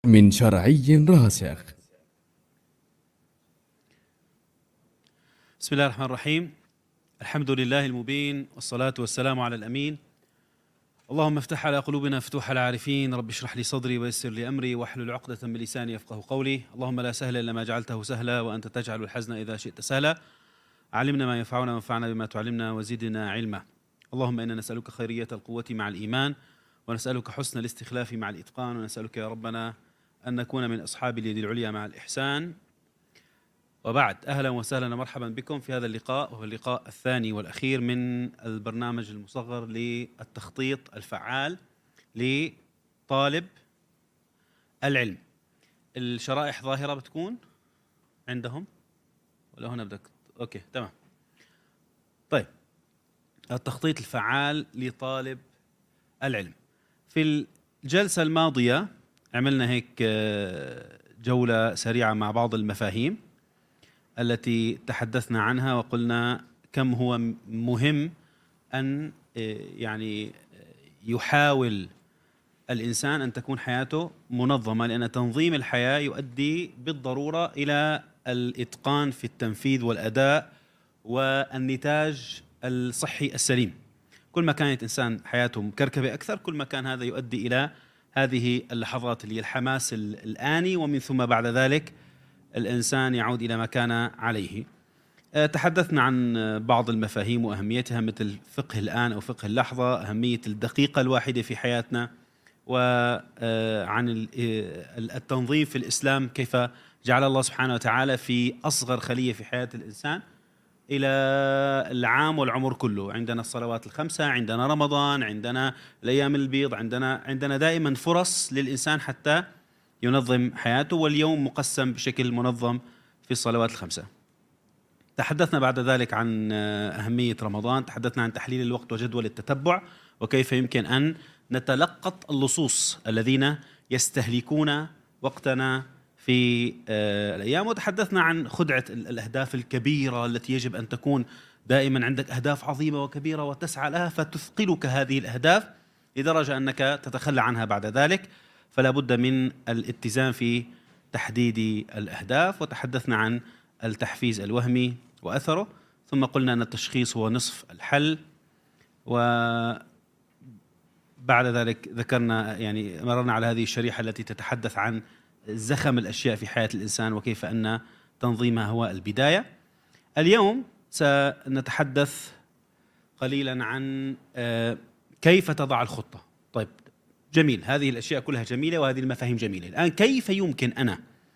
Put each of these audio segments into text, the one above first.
من شرعي راسخ. بسم الله الرحمن الرحيم. الحمد لله المبين، والصلاة والسلام على الأمين. اللهم افتح على قلوبنا فتوح العارفين، رب اشرح لي صدري ويسر لي أمري واحلل عقدة من لساني يفقه قولي. اللهم لا سهل إلا ما جعلته سهلا، وأنت تجعل الحزن إذا شئت سهلا. علمنا ما ينفعنا وانفعنا بما تعلمنا وزدنا علما. اللهم إنا نسألك خيرية القوة مع الإيمان، ونسألك حسن الاستخلاف مع الإتقان، ونسألك يا ربنا أن نكون من أصحاب اليد العليا مع الإحسان. وبعد، أهلا وسهلا ومرحبا بكم في هذا اللقاء، وهو اللقاء الثاني والأخير من البرنامج المصغر للتخطيط الفعال لطالب العلم. الشرائح ظاهرة بتكون عندهم ولا هنا بدك؟ أوكي تمام. طيب، التخطيط الفعال لطالب العلم. في الجلسة الماضية عملنا هيك جولة سريعة مع بعض المفاهيم التي تحدثنا عنها، وقلنا كم هو مهم أن يحاول الإنسان أن تكون حياته منظمة، لأن تنظيم الحياة يؤدي بالضرورة إلى الإتقان في التنفيذ والأداء والنتاج الصحي السليم. كل ما كانت إنسان حياته مكركبة أكثر، كل ما كان هذا يؤدي إلى هذه اللحظات اللي الحماس الآني، ومن ثم بعد ذلك الإنسان يعود إلى ما كان عليه. تحدثنا عن بعض المفاهيم وأهميتها، مثل فقه الآن أو فقه اللحظة، أهمية الدقيقة الواحدة في حياتنا، وعن التنظيم في الإسلام، كيف جعل الله سبحانه وتعالى في أصغر خلية في حياة الإنسان إلى العام والعمر كله. عندنا الصلوات الخمسة، عندنا رمضان، عندنا الأيام البيض، عندنا دائما فرص للإنسان حتى ينظم حياته، واليوم مقسم بشكل منظم في الصلوات الخمسة. تحدثنا بعد ذلك عن أهمية رمضان، تحدثنا عن تحليل الوقت وجدول التتبع، وكيف يمكن أن نتلقط اللصوص الذين يستهلكون وقتنا في الأيام. وتحدثنا عن خدعة الأهداف الكبيرة التي يجب أن تكون دائما عندك أهداف عظيمة وكبيرة وتسعى لها، فتثقلك هذه الأهداف لدرجة أنك تتخلى عنها بعد ذلك. فلا بد من الاتزان في تحديد الأهداف. وتحدثنا عن التحفيز الوهمي وأثره، ثم قلنا أن التشخيص هو نصف الحل. وبعد ذلك ذكرنا مررنا على هذه الشريحة التي تتحدث عن زخم الأشياء في حياة الإنسان، وكيف أن تنظيمها هو البداية. اليوم سنتحدث قليلا عن كيف تضع الخطة. طيب جميل، هذه الأشياء كلها جميلة وهذه المفاهيم جميلة. الآن كيف يمكن أنا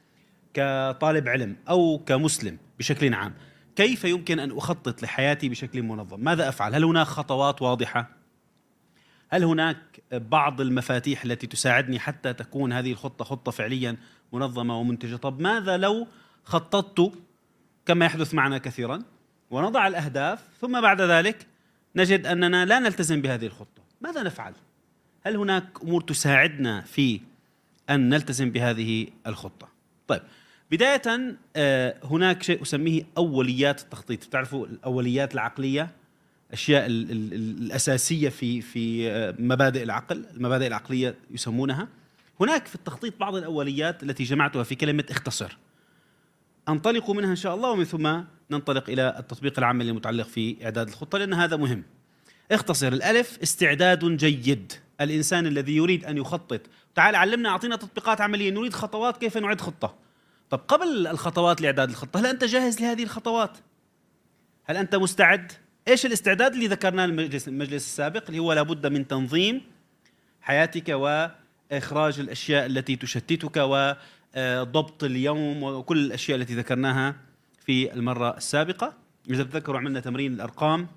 كطالب علم أو كمسلم بشكل عام، كيف يمكن أن أخطط لحياتي بشكل منظم؟ ماذا أفعل؟ هل هناك خطوات واضحة؟ هل هناك بعض المفاتيح التي تساعدني حتى تكون هذه الخطة خطة فعليا منظمة ومنتجة؟ طب ماذا لو خططت كما يحدث معنا كثيرا ونضع الأهداف، ثم بعد ذلك نجد أننا لا نلتزم بهذه الخطة؟ ماذا نفعل؟ هل هناك أمور تساعدنا في أن نلتزم بهذه الخطة؟ طيب، بداية هناك شيء أسميه أوليات التخطيط. تعرفوا الأوليات العقلية، أشياء الأساسية في مبادئ العقل، المبادئ العقلية يسمونها. هناك في التخطيط بعض الأوليات التي جمعتها في كلمة اختصر. أنطلق منها إن شاء الله، ومن ثم ننطلق إلى التطبيق العملي المتعلق في إعداد الخطة، لأن هذا مهم. اختصر. الألف استعداد جيد. الإنسان الذي يريد أن يخطط، تعال علمنا، أعطينا تطبيقات عملية، نريد خطوات كيف نعد خطة. طب قبل الخطوات لإعداد الخطة، هل أنت جاهز لهذه الخطوات؟ هل أنت مستعد؟ إيش الاستعداد اللي ذكرناه المجلس السابق، اللي هو لابد من تنظيم حياتك وإخراج الأشياء التي تشتتك وضبط اليوم وكل الأشياء التي ذكرناها في المرة السابقة. إذا تذكروا عملنا تمرين الأرقام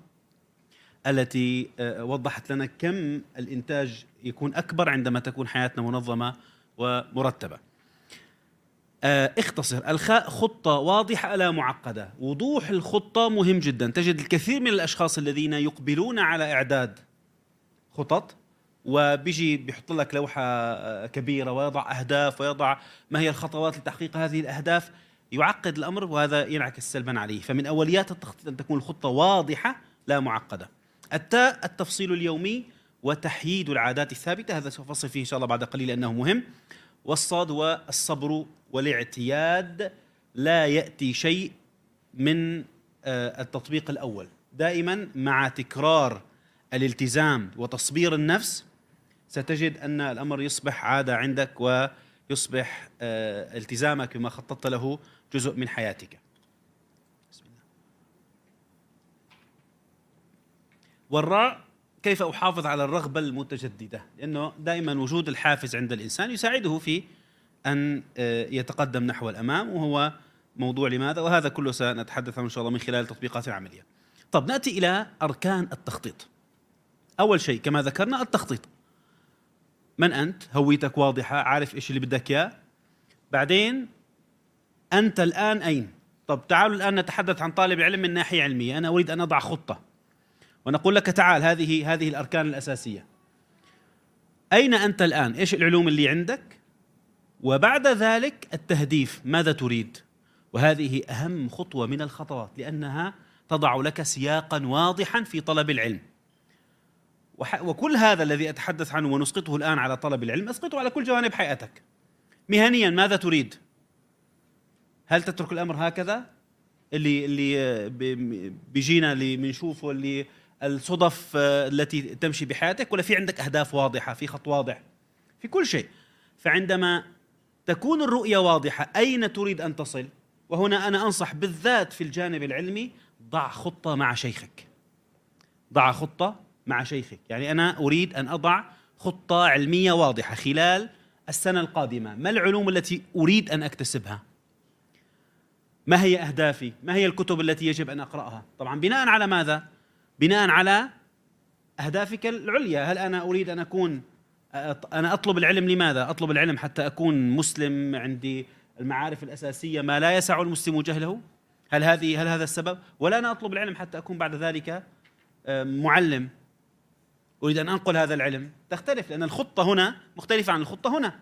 التي وضحت لنا كم الإنتاج يكون أكبر عندما تكون حياتنا منظمة ومرتبة. اختصر. الخاء خطة واضحة لا معقدة. وضوح الخطة مهم جدا. تجد الكثير من الأشخاص الذين يقبلون على إعداد خطط وبيجي بيحط لك لوحة كبيرة ويضع أهداف ويضع ما هي الخطوات لتحقيق هذه الأهداف، يعقد الأمر وهذا ينعكس سلبا عليه. فمن أوليات التخطيط أن تكون الخطة واضحة لا معقدة. التاء التفصيل اليومي وتحييد العادات الثابتة، هذا سوف أفصل فيه إن شاء الله بعد قليل لأنه مهم. والصاد هو الصبر والاعتياد. لا يأتي شيء من التطبيق الأول. دائما مع تكرار الالتزام وتصبير النفس ستجد أن الأمر يصبح عادة عندك، ويصبح التزامك بما خططت له جزء من حياتك. بسم الله. والراء، كيف أحافظ على الرغبة المتجددة؟ لأنه دائما وجود الحافز عند الإنسان يساعده في أن يتقدم نحو الأمام، وهو موضوع لماذا، وهذا كله سنتحدث عنه إن شاء الله من خلال تطبيقات عملية. طب نأتي إلى أركان التخطيط. أول شيء كما ذكرنا التخطيط. من أنت؟ هويتك واضحة، عارف إيش اللي بدك إياه. بعدين أنت الآن أين؟ طب تعالوا الآن نتحدث عن طالب علم من ناحية علمية. أنا أريد أن أضع خطة ونقول لك تعال، هذه الأركان الأساسية. أين أنت الآن؟ إيش العلوم اللي عندك؟ وبعد ذلك التهديف، ماذا تريد؟ وهذه أهم خطوة من الخطوات، لأنها تضع لك سياقا واضحا في طلب العلم. وكل هذا الذي أتحدث عنه ونسقطه الآن على طلب العلم أسقطه على كل جوانب حياتك. مهنيا ماذا تريد؟ هل تترك الأمر هكذا اللي بيجينا اللي بنشوفه، اللي الصدف التي تمشي بحياتك، ولا في عندك أهداف واضحة، في خط واضح في كل شيء؟ فعندما تكون الرؤية واضحة أين تريد أن تصل، وهنا أنا أنصح بالذات في الجانب العلمي، ضع خطة مع شيخك. ضع خطة مع شيخك، يعني أنا أريد أن أضع خطة علمية واضحة خلال السنة القادمة. ما العلوم التي أريد أن أكتسبها؟ ما هي أهدافي؟ ما هي الكتب التي يجب أن أقرأها؟ طبعا بناء على ماذا؟ بناء على أهدافك العليا. هل أنا أريد أن أكون، أنا أطلب العلم لماذا؟ أطلب العلم حتى أكون مسلم، عندي المعارف الأساسية ما لا يسع المسلم جهله؟ هل هذا السبب؟ ولا أنا أطلب العلم حتى أكون بعد ذلك معلم، أريد أن أنقل هذا العلم؟ تختلف، لأن الخطة هنا مختلفة عن الخطة هنا.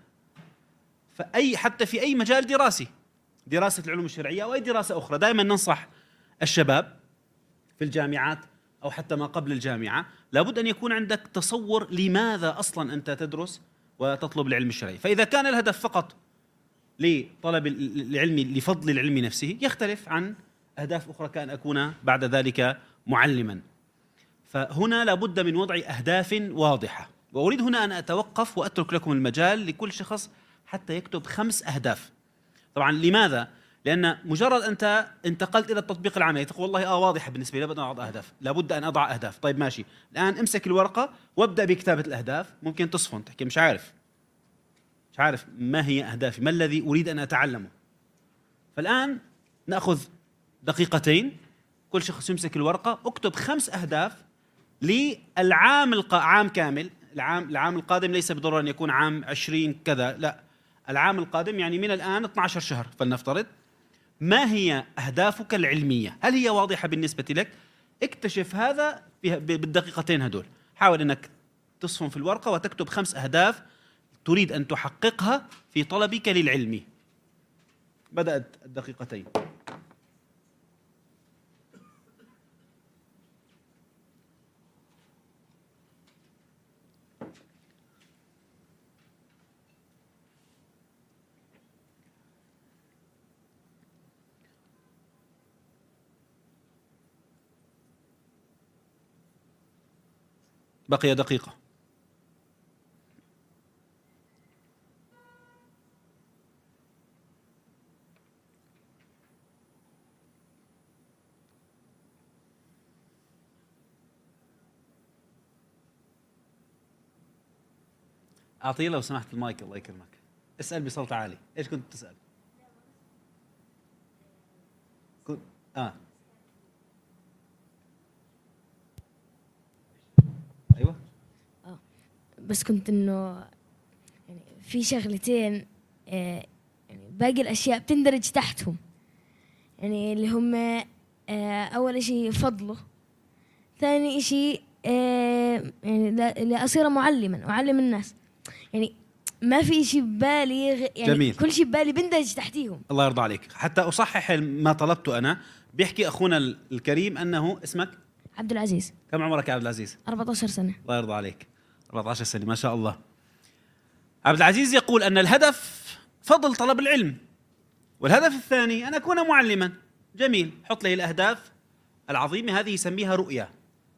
حتى في أي مجال دراسي، دراسة العلوم الشرعية أو أي دراسة أخرى، دائما ننصح الشباب في الجامعات أو حتى ما قبل الجامعة، لابد أن يكون عندك تصور لماذا أصلا أنت تدرس وتطلب العلم الشرعي. فإذا كان الهدف فقط لطلب العلم لفضل العلم نفسه، يختلف عن أهداف أخرى، كأن أكون بعد ذلك معلما. فهنا لابد من وضع أهداف واضحة. وأريد هنا أن أتوقف وأترك لكم المجال لكل شخص حتى يكتب 5 أهداف. طبعا لماذا؟ لأن مجرد أنت انتقلت إلى التطبيق العملي تقول والله واضحة بالنسبة لي، لابد أن أضع أهداف، لابد أن أضع أهداف. طيب ماشي، الآن امسك الورقة وابدأ بكتابة الأهداف. ممكن تصفن، تحكي مش عارف ما هي أهدافي، ما الذي أريد أن أتعلمه. فالآن نأخذ دقيقتين، كل شخص يمسك الورقة، اكتب 5 أهداف للعام عام كامل. العام القادم ليس بالضرورة أن يكون عام 20 كذا، لا، العام القادم يعني من الآن 12 شهر فلنفترض. ما هي أهدافك العلمية؟ هل هي واضحة بالنسبة لك؟ اكتشف هذا بالدقيقتين هدول. حاول أنك تصفن في الورقة وتكتب 5 أهداف تريد أن تحققها في طلبك للعلم. بدأت الدقيقتين. بقي دقيقة. أعطيه لو سمحت المايك، الله يكرمك. اسأل بصوت عالي. إيش كنت تسأل؟ كنت أيوة. بس كنت إنه يعني في شغلتين، يعني باقي الأشياء بتندرج تحتهم، يعني اللي هم أول إشي فضله، ثاني إشي يعني لأصير معلما أعلم الناس. يعني ما في شيء ببالي يعني جميل. كل شيء ببالي بندرج تحتيهم. الله يرضى عليك. حتى أصحح ما طلبته أنا، بيحكي أخونا الكريم أنه اسمك عبد العزيز. كم عمرك يا عبد العزيز؟ 14 سنة. الله يرضى عليك. 14 سنة ما شاء الله. عبد العزيز يقول أن الهدف فضل طلب العلم، والهدف الثاني أن أكون معلما. جميل، حط لي الأهداف العظيمة هذه يسميها رؤية.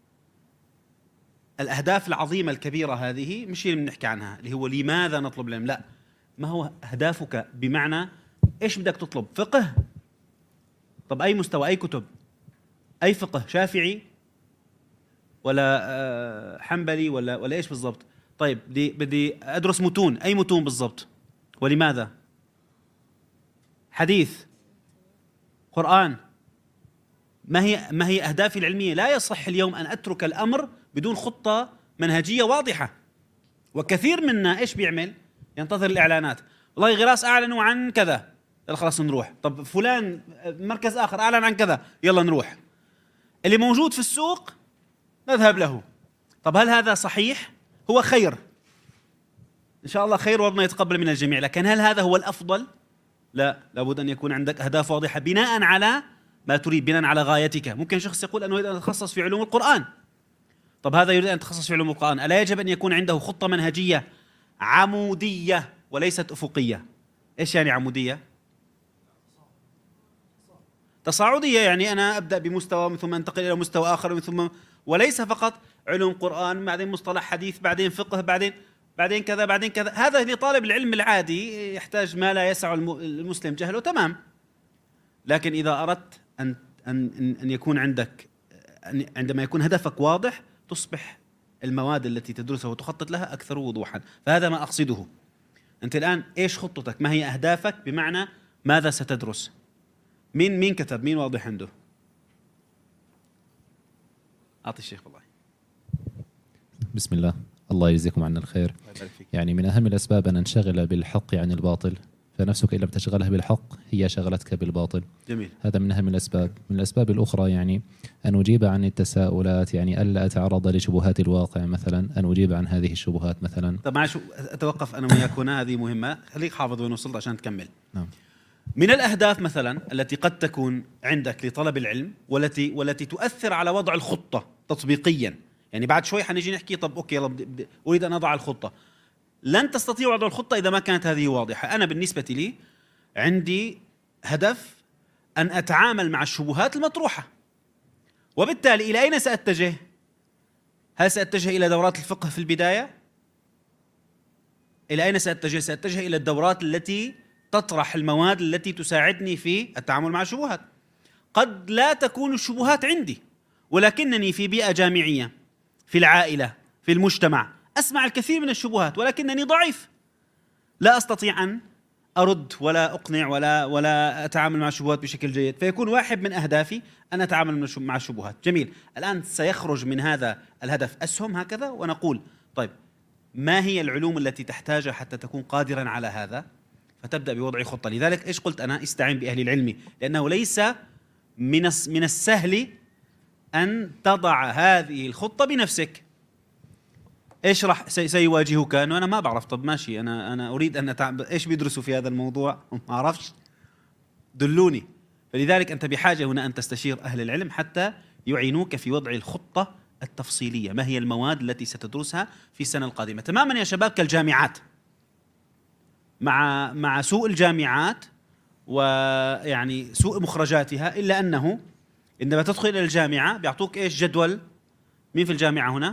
الأهداف العظيمة الكبيرة هذه مش اللي بنحكي عنها اللي هو لماذا نطلب العلم، لا، ما هو أهدافك؟ بمعنى إيش بدك تطلب؟ فقه؟ طب أي مستوى؟ أي كتب؟ أي فقه؟ شافعي ولا حنبلي ولا إيش بالضبط؟ طيب بدي أدرس متون، أي متون بالضبط؟ ولماذا؟ حديث؟ قرآن؟ ما هي أهدافي العلمية؟ لا يصح اليوم أن أترك الأمر بدون خطة منهجية واضحة. وكثير منا إيش بيعمل؟ ينتظر الإعلانات. والله غراس أعلنوا عن كذا، يلا خلاص نروح. طب فلان مركز آخر أعلن عن كذا، يلا نروح. اللي موجود في السوق نذهب له. طب هل هذا صحيح؟ هو خير إن شاء الله، خير وربنا يتقبل من الجميع، لكن هل هذا هو الأفضل؟ لا، لابد أن يكون عندك أهداف واضحة بناء على ما تريد، بناء على غايتك. ممكن شخص يقول أنه يريد أن يتخصص في علوم القرآن. طب هذا يريد أن يتخصص في علوم القرآن، ألا يجب أن يكون عنده خطة منهجية عمودية وليست أفقية؟ إيش يعني عمودية؟ تصاعدية، يعني أنا أبدأ بمستوى ثم أنتقل إلى مستوى آخر ثم، وليس فقط علوم قرآن بعدين مصطلح حديث بعدين فقه بعدين كذا بعدين كذا. هذا لطالب العلم العادي يحتاج ما لا يسع المسلم جهله، تمام. لكن إذا أردت أن يكون عندك، عندما يكون هدفك واضح، تصبح المواد التي تدرسها وتخطط لها أكثر وضوحا. فهذا ما أقصده. أنت الآن إيش خطتك؟ ما هي أهدافك؟ بمعنى ماذا ستدرس؟ مين كتب؟ مين واضح عنده؟ أعطي الشيخ. والله بسم الله يجزيكم عنا الخير. يعني من أهم الأسباب أن ننشغل بالحق عن الباطل، فنفسك إن لم تشغلها بالحق هي شغلتك بالباطل. جميل. هذا من أهم الأسباب. من الأسباب الأخرى يعني أن أجيب عن التساؤلات، يعني ألا أتعرض لشبهات الواقع مثلا، أن أجيب عن هذه الشبهات مثلا. طب معلش أتوقف أنا وياك هنا، هذه مهمة، خليك حافظ وين وصلت عشان تكمل. نعم. من الأهداف مثلا التي قد تكون عندك لطلب العلم والتي تؤثر على وضع الخطة تطبيقيا، يعني بعد شوي حنيجي نحكي طب أوكي يلا أريد أن أضع الخطة. لن تستطيع وضع الخطة إذا ما كانت هذه واضحة. أنا بالنسبة لي عندي هدف أن أتعامل مع الشبهات المطروحة، وبالتالي إلى أين سأتجه؟ هل سأتجه إلى دورات الفقه في البداية؟ إلى أين سأتجه؟ سأتجه إلى الدورات التي تطرح المواد التي تساعدني في التعامل مع الشبهات. قد لا تكون الشبهات عندي، ولكنني في بيئة جامعية، في العائلة، في المجتمع، أسمع الكثير من الشبهات، ولكنني ضعيف، لا أستطيع أن أرد ولا أقنع ولا أتعامل مع الشبهات بشكل جيد. فيكون واحد من أهدافي أن أتعامل مع الشبهات. جميل. الآن سيخرج من هذا الهدف أسهم هكذا، ونقول طيب ما هي العلوم التي تحتاجها حتى تكون قادرا على هذا؟ فتبدأ بوضع خطة. لذلك إيش قلت أنا؟ استعين بأهل العلم، لأنه ليس من السهل أن تضع هذه الخطة بنفسك. إيش راح سيواجهك؟ أنه أنا ما بعرف. طب ماشي، أنا أريد أن إيش بيدرسوا في هذا الموضوع؟ ما أعرفش، دلوني. فلذلك أنت بحاجة هنا أن تستشير أهل العلم حتى يعينوك في وضع الخطة التفصيلية. ما هي المواد التي ستدرسها في السنة القادمة؟ تماما يا شباب كالجامعات. مع سوء الجامعات ويعني سوء مخرجاتها، إلا أنه عندما تدخل إلى الجامعة بيعطوك إيش؟ جدول. مين في الجامعة هنا؟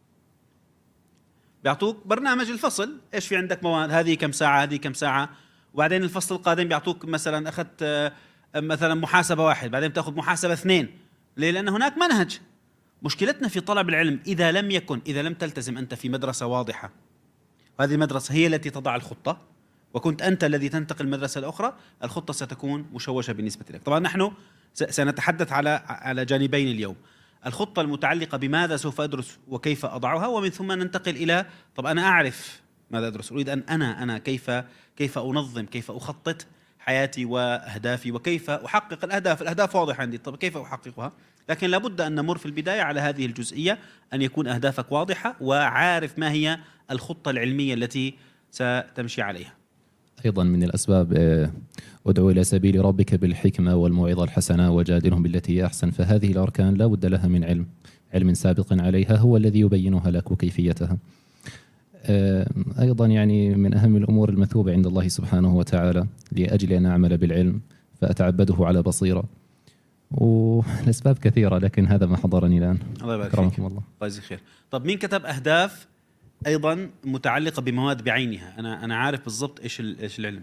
بيعطوك برنامج الفصل، إيش في عندك مواد، هذه كم ساعة، هذه كم ساعة. وبعدين الفصل القادم بيعطوك مثلا أخذت مثلا محاسبة 1، بعدين بتأخذ محاسبة 2. ليه؟ لأن هناك منهج. مشكلتنا في طلب العلم إذا لم تلتزم أنت في مدرسة واضحة، وهذه المدرسة هي التي تضع الخطة، وكنت أنت الذي تنتقل المدرسة الأخرى، الخطة ستكون مشوشة بالنسبة لك. طبعا نحن سنتحدث على جانبين اليوم: الخطة المتعلقة بماذا سوف أدرس وكيف أضعها، ومن ثم ننتقل إلى طب أنا أعرف ماذا أدرس، أريد أن أنا كيف أنظم، كيف أخطط حياتي وأهدافي، وكيف أحقق الأهداف واضحة عندي. طب كيف أحققها؟ لكن لابد أن نمر في البداية على هذه الجزئية، أن يكون أهدافك واضحة وعارف ما هي الخطة العلمية التي ستمشي عليها. أيضا من الأسباب ادعو إلى سبيل ربك بالحكمة والموعظة الحسنة وجادلهم بالتي هي أحسن. فهذه الأركان لا بد لها من علم سابق عليها هو الذي يبينها لك وكيفيتها. أيضا يعني من أهم الأمور المثوبة عند الله سبحانه وتعالى لأجل أن أعمل بالعلم فأتعبده على بصيرة، والأسباب كثيرة لكن هذا ما حضرني الآن. الله يبارك أكرمكم فيك. الله. الله يجزيك خير. طب مين كتب أهداف أيضا متعلقة بمواد بعينها؟ أنا عارف بالضبط إيش العلم.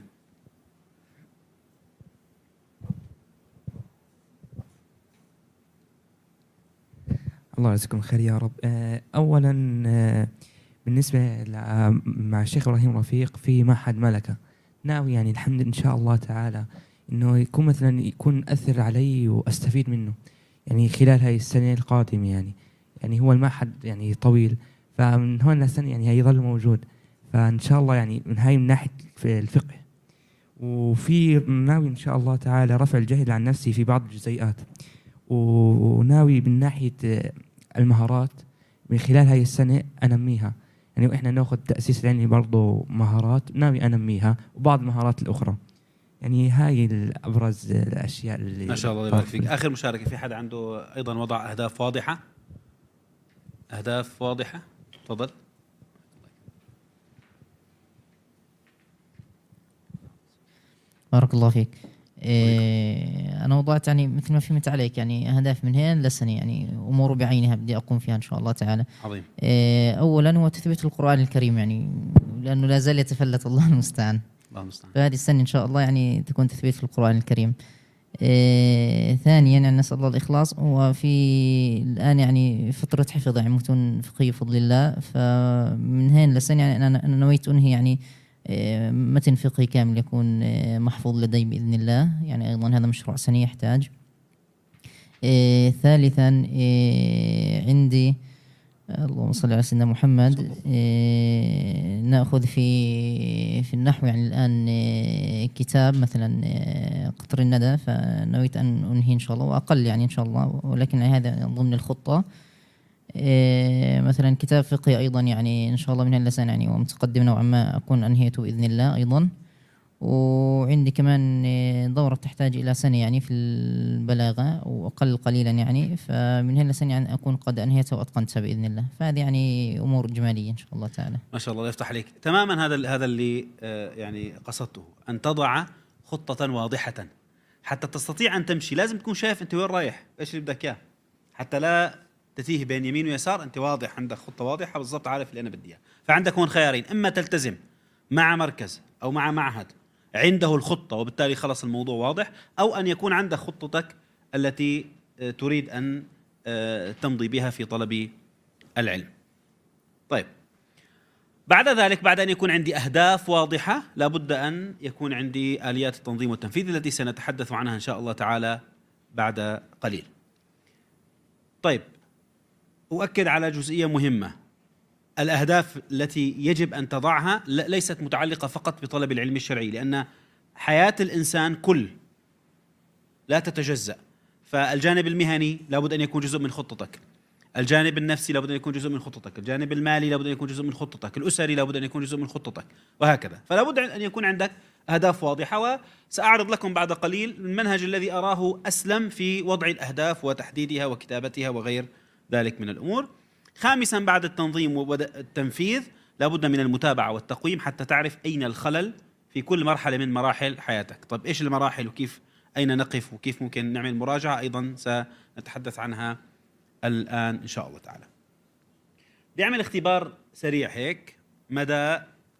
الله يجزاكم خير يا رب. أولا بالنسبة مع الشيخ إبراهيم رفيق في معهد ملكة، ناوي يعني الحمد إن شاء الله تعالى إنه يكون مثلا يكون أثر علي وأستفيد منه يعني خلال هاي السنة القادمة. يعني هو المعهد يعني طويل، فمن هون لسنة يعني هيظل موجود، فإن شاء الله يعني من هاي من ناحية الفقه. وفي ناوي إن شاء الله تعالى رفع الجهل عن نفسي في بعض الجزئيات، وناوي من ناحية المهارات من خلال هاي السنة أنميها. يعني وإحنا نأخذ تأسيس العلمي برضو مهارات ناوي أنميها وبعض المهارات الأخرى. يعني هاي الأبرز الأشياء اللي ما شاء الله يبارك فيك. آخر مشاركة، في حد عنده أيضا وضع أهداف واضحة؟ أهداف واضحة، تفضل. بارك الله فيك. أنا وضعت يعني مثل ما فهمت عليك يعني أهداف من هنا لسنة، يعني أمور بعينها بدي أقوم فيها إن شاء الله تعالى. عظيم. أولا هو تثبيت القرآن الكريم، يعني لأنه لا زال يتفلت، الله المستعان. الله المستعان. فهذه السنة إن شاء الله يعني تكون تثبيت القرآن الكريم. ثانيا يعني نسأل الله الإخلاص. وفي الآن يعني فترة حفظ يعني متون فقهية بفضل الله، فمن هين لسنة يعني أنا نويت أنهي يعني متن فقهي كامل يكون محفوظ لدي بإذن الله. يعني أيضا هذا مشروع سني يحتاج. ثالثا عندي اللهم صل على سيدنا محمد، نأخذ في النحو يعني الآن كتاب مثلا قطر الندى، فنويت أن أنهي إن شاء الله، وأقل يعني إن شاء الله، ولكن هذا ضمن الخطة. مثلا كتاب فقهي أيضا يعني إن شاء الله من هالسنة يعني ومتقدم نوعا ما أكون أنهيته بإذن الله أيضا. وعندي كمان دورة تحتاج إلى سنة يعني في البلاغة وأقل قليلا يعني، فمن هالسنة يعني أكون قد أنهيتها وأتقنتها بإذن الله. فهذه يعني أمور إجمالية إن شاء الله تعالى. ما شاء الله يفتح عليك تماما. هذا اللي يعني قصدته، أن تضع خطة واضحة حتى تستطيع أن تمشي. لازم تكون شايف أنت وين رايح، إيش اللي بدك إياه، حتى لا تتيه بين يمين ويسار. أنت واضح، عندك خطة واضحة بالضبط، عارف اللي أنا بدي إياه. فعندك هون خيارين، إما تلتزم مع مركز أو مع معهد عنده الخطة وبالتالي خلص الموضوع واضح، أو أن يكون عندك خطتك التي تريد أن تمضي بها في طلب العلم. طيب، بعد ذلك بعد أن يكون عندي أهداف واضحة لابد أن يكون عندي آليات التنظيم والتنفيذ التي سنتحدث عنها إن شاء الله تعالى بعد قليل. طيب، أؤكد على جزئية مهمة. الأهداف التي يجب أن تضعها ليست متعلقة فقط بطلب العلم الشرعي، لأن حياة الإنسان كل لا تتجزأ. فالجانب المهني لابد أن يكون جزء من خطتك، الجانب النفسي لابد أن يكون جزء من خطتك، الجانب المالي لابد أن يكون جزء من خطتك، الأسري لابد أن يكون جزء من خطتك، وهكذا. فلا بد أن يكون عندك أهداف واضحة، وسأعرض لكم بعد قليل المنهج الذي أراه أسلم في وضع الأهداف وتحديدها وكتابتها وغير ذلك من الأمور. خامسا، بعد التنظيم والتنفيذ لابد من المتابعة والتقويم حتى تعرف أين الخلل في كل مرحلة من مراحل حياتك. طيب إيش المراحل وكيف أين نقف وكيف ممكن نعمل مراجعة، أيضا سنتحدث عنها الآن إن شاء الله تعالى. بدي أعمل اختبار سريع هيك مدى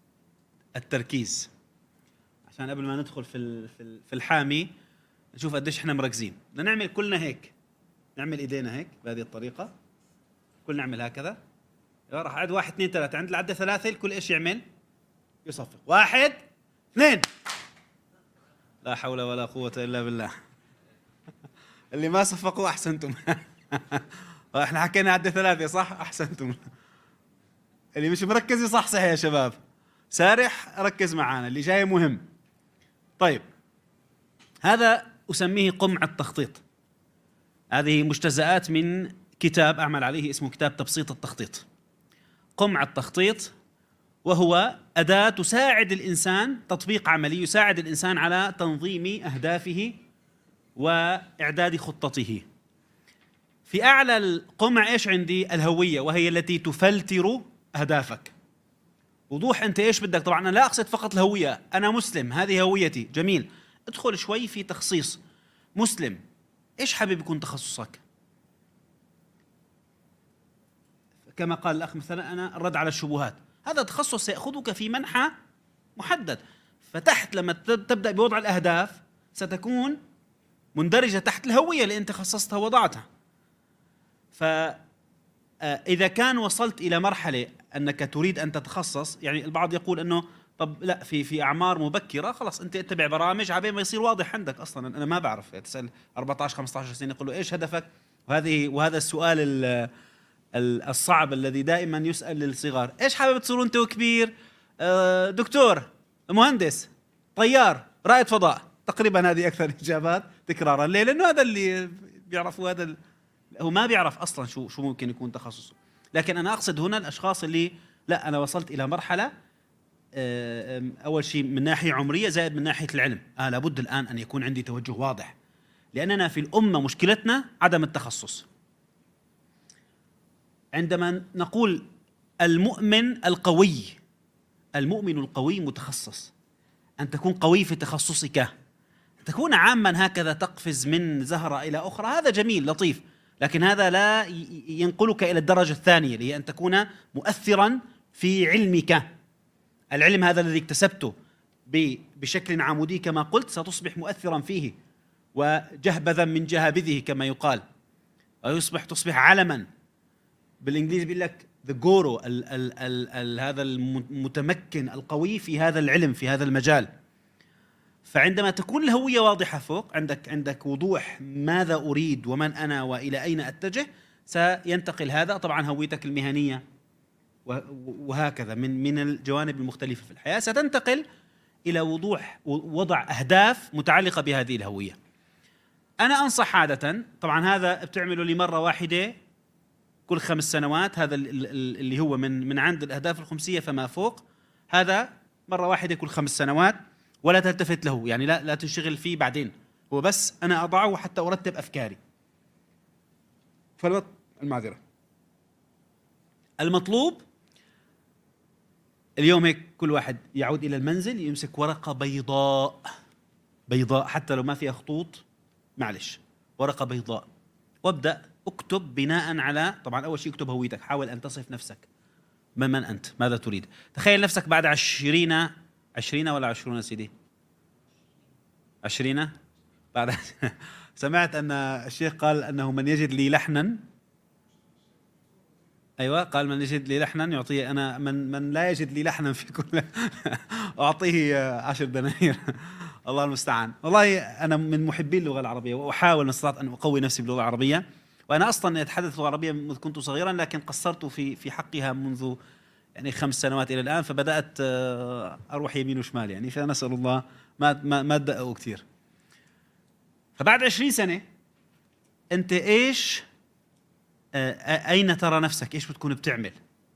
التركيز عشان قبل ما ندخل في الحامي نشوف قديش احنا مركزين. بدنا نعمل كلنا هيك، نعمل ايدينا هيك بهذه الطريقة، كلنا نعمل هكذا. راح أعد 1 2 3، عند العدة 3 الكل ايش يعمل؟ يصفق. 1 2. لا حول ولا قوة إلا بالله. اللي ما صفقوا أحسنتم. احنا حكينا عدة 3 صح؟ أحسنتم. اللي مش مركز صح يا شباب. سارح ركز معانا، اللي جاي مهم. طيب، هذا أسميه قمع التخطيط. هذه مجتزآت من كتاب أعمل عليه اسمه كتاب تبسيط التخطيط. قمع التخطيط وهو أداة تساعد الإنسان، تطبيق عملي يساعد الإنسان على تنظيم أهدافه وإعداد خطته. في أعلى القمع إيش عندي؟ الهوية، وهي التي تفلتر أهدافك. وضوح أنت إيش بدك. طبعا أنا لا أقصد فقط الهوية، أنا مسلم هذه هويتي، جميل. ادخل شوي في تخصيص. مسلم، إيش حابب يكون تخصصك؟ كما قال الأخ مثلا أنا الرد على الشبهات، هذا تخصص سيأخذك في منحى محدد. فتحت لما تبدأ بوضع الأهداف ستكون مندرجة تحت الهوية اللي أنت خصصتها ووضعتها. فإذا كان وصلت إلى مرحلة أنك تريد أن تتخصص، يعني البعض يقول أنه طب لا في أعمار مبكرة خلاص أنت اتبع برامج عبين ما يصير واضح عندك. أصلا أنا ما بعرف، تسأل 14 15 سنة يقول له إيش هدفك، وهذا السؤال الصعب الذي دائما يسأل للصغار، إيش حابب تصير أنت وكبير؟ دكتور، مهندس، طيار، رائد فضاء. تقريبا هذه أكثر إجابات تكرارا. ليه؟ لأنه هذا اللي بيعرفوا، هذا هو ما بيعرف أصلا شو ممكن يكون تخصصه. لكن أنا أقصد هنا الأشخاص اللي لا، أنا وصلت إلى مرحلة أول شيء من ناحية عمرية زائد من ناحية العلم، لابد الآن أن يكون عندي توجه واضح. لأننا في الأمة مشكلتنا عدم التخصص. عندما نقول المؤمن القوي متخصص، أن تكون قوي في تخصصك، أن تكون عاما هكذا تقفز من زهرة إلى أخرى، هذا جميل لطيف، لكن هذا لا ينقلك إلى الدرجة الثانية اللي هي أن تكون مؤثرا في علمك. العلم هذا الذي اكتسبته بشكل عمودي كما قلت ستصبح مؤثرا فيه، وجهبذا من جهابذه كما يقال، تصبح علما. بالإنجليزي بيقول لك the guru، هذا المتمكن القوي في هذا العلم في هذا المجال. فعندما تكون الهوية واضحة فوق، عندك وضوح ماذا أريد ومن أنا وإلى أين أتجه، سينتقل هذا طبعا هويتك المهنية وهكذا من الجوانب المختلفة في الحياة، ستنتقل إلى وضع أهداف متعلقة بهذه الهوية. أنا أنصح عادة، طبعا هذا بتعمله لمرة واحدة كل 5 سنوات، هذا اللي هو من عند الأهداف الخمسية فما فوق، هذا مرة واحدة كل 5 سنوات، ولا تلتفت له، يعني لا تنشغل فيه بعدين، هو بس أنا أضعه حتى أرتب أفكاري. المعذرة، المطلوب اليوم هيك كل واحد يعود إلى المنزل يمسك ورقة بيضاء حتى لو ما فيها خطوط، معلش، ورقة بيضاء، وابدأ اكتب بناء على، طبعا أول شيء اكتب هويتك، حاول أن تصف نفسك من أنت، ماذا تريد. تخيل نفسك بعد 20 ولا 20 سيدي 20 بعد سمعت أن الشيخ قال أنه من يجد لي لحنا، أيوة قال من يجد لي لحنا يعطيه، أنا من لا يجد لي لحنا في كل أعطيه 10 دنانير. الله المستعان. والله أنا من محبي اللغة العربية، وأحاول استطعت أن أقوي نفسي باللغة العربية، وأنا أصلا أتحدث اللغة العربية منذ كنت صغيرا، لكن قصرت في حقها منذ يعني 5 سنوات إلى الآن، فبدأت أروح يمين وشمال يعني، فنسأل الله ما تدققوا كثير. فبعد 20 سنة أنت إيش أين ترى نفسك؟ إيش بتكون بتعمل؟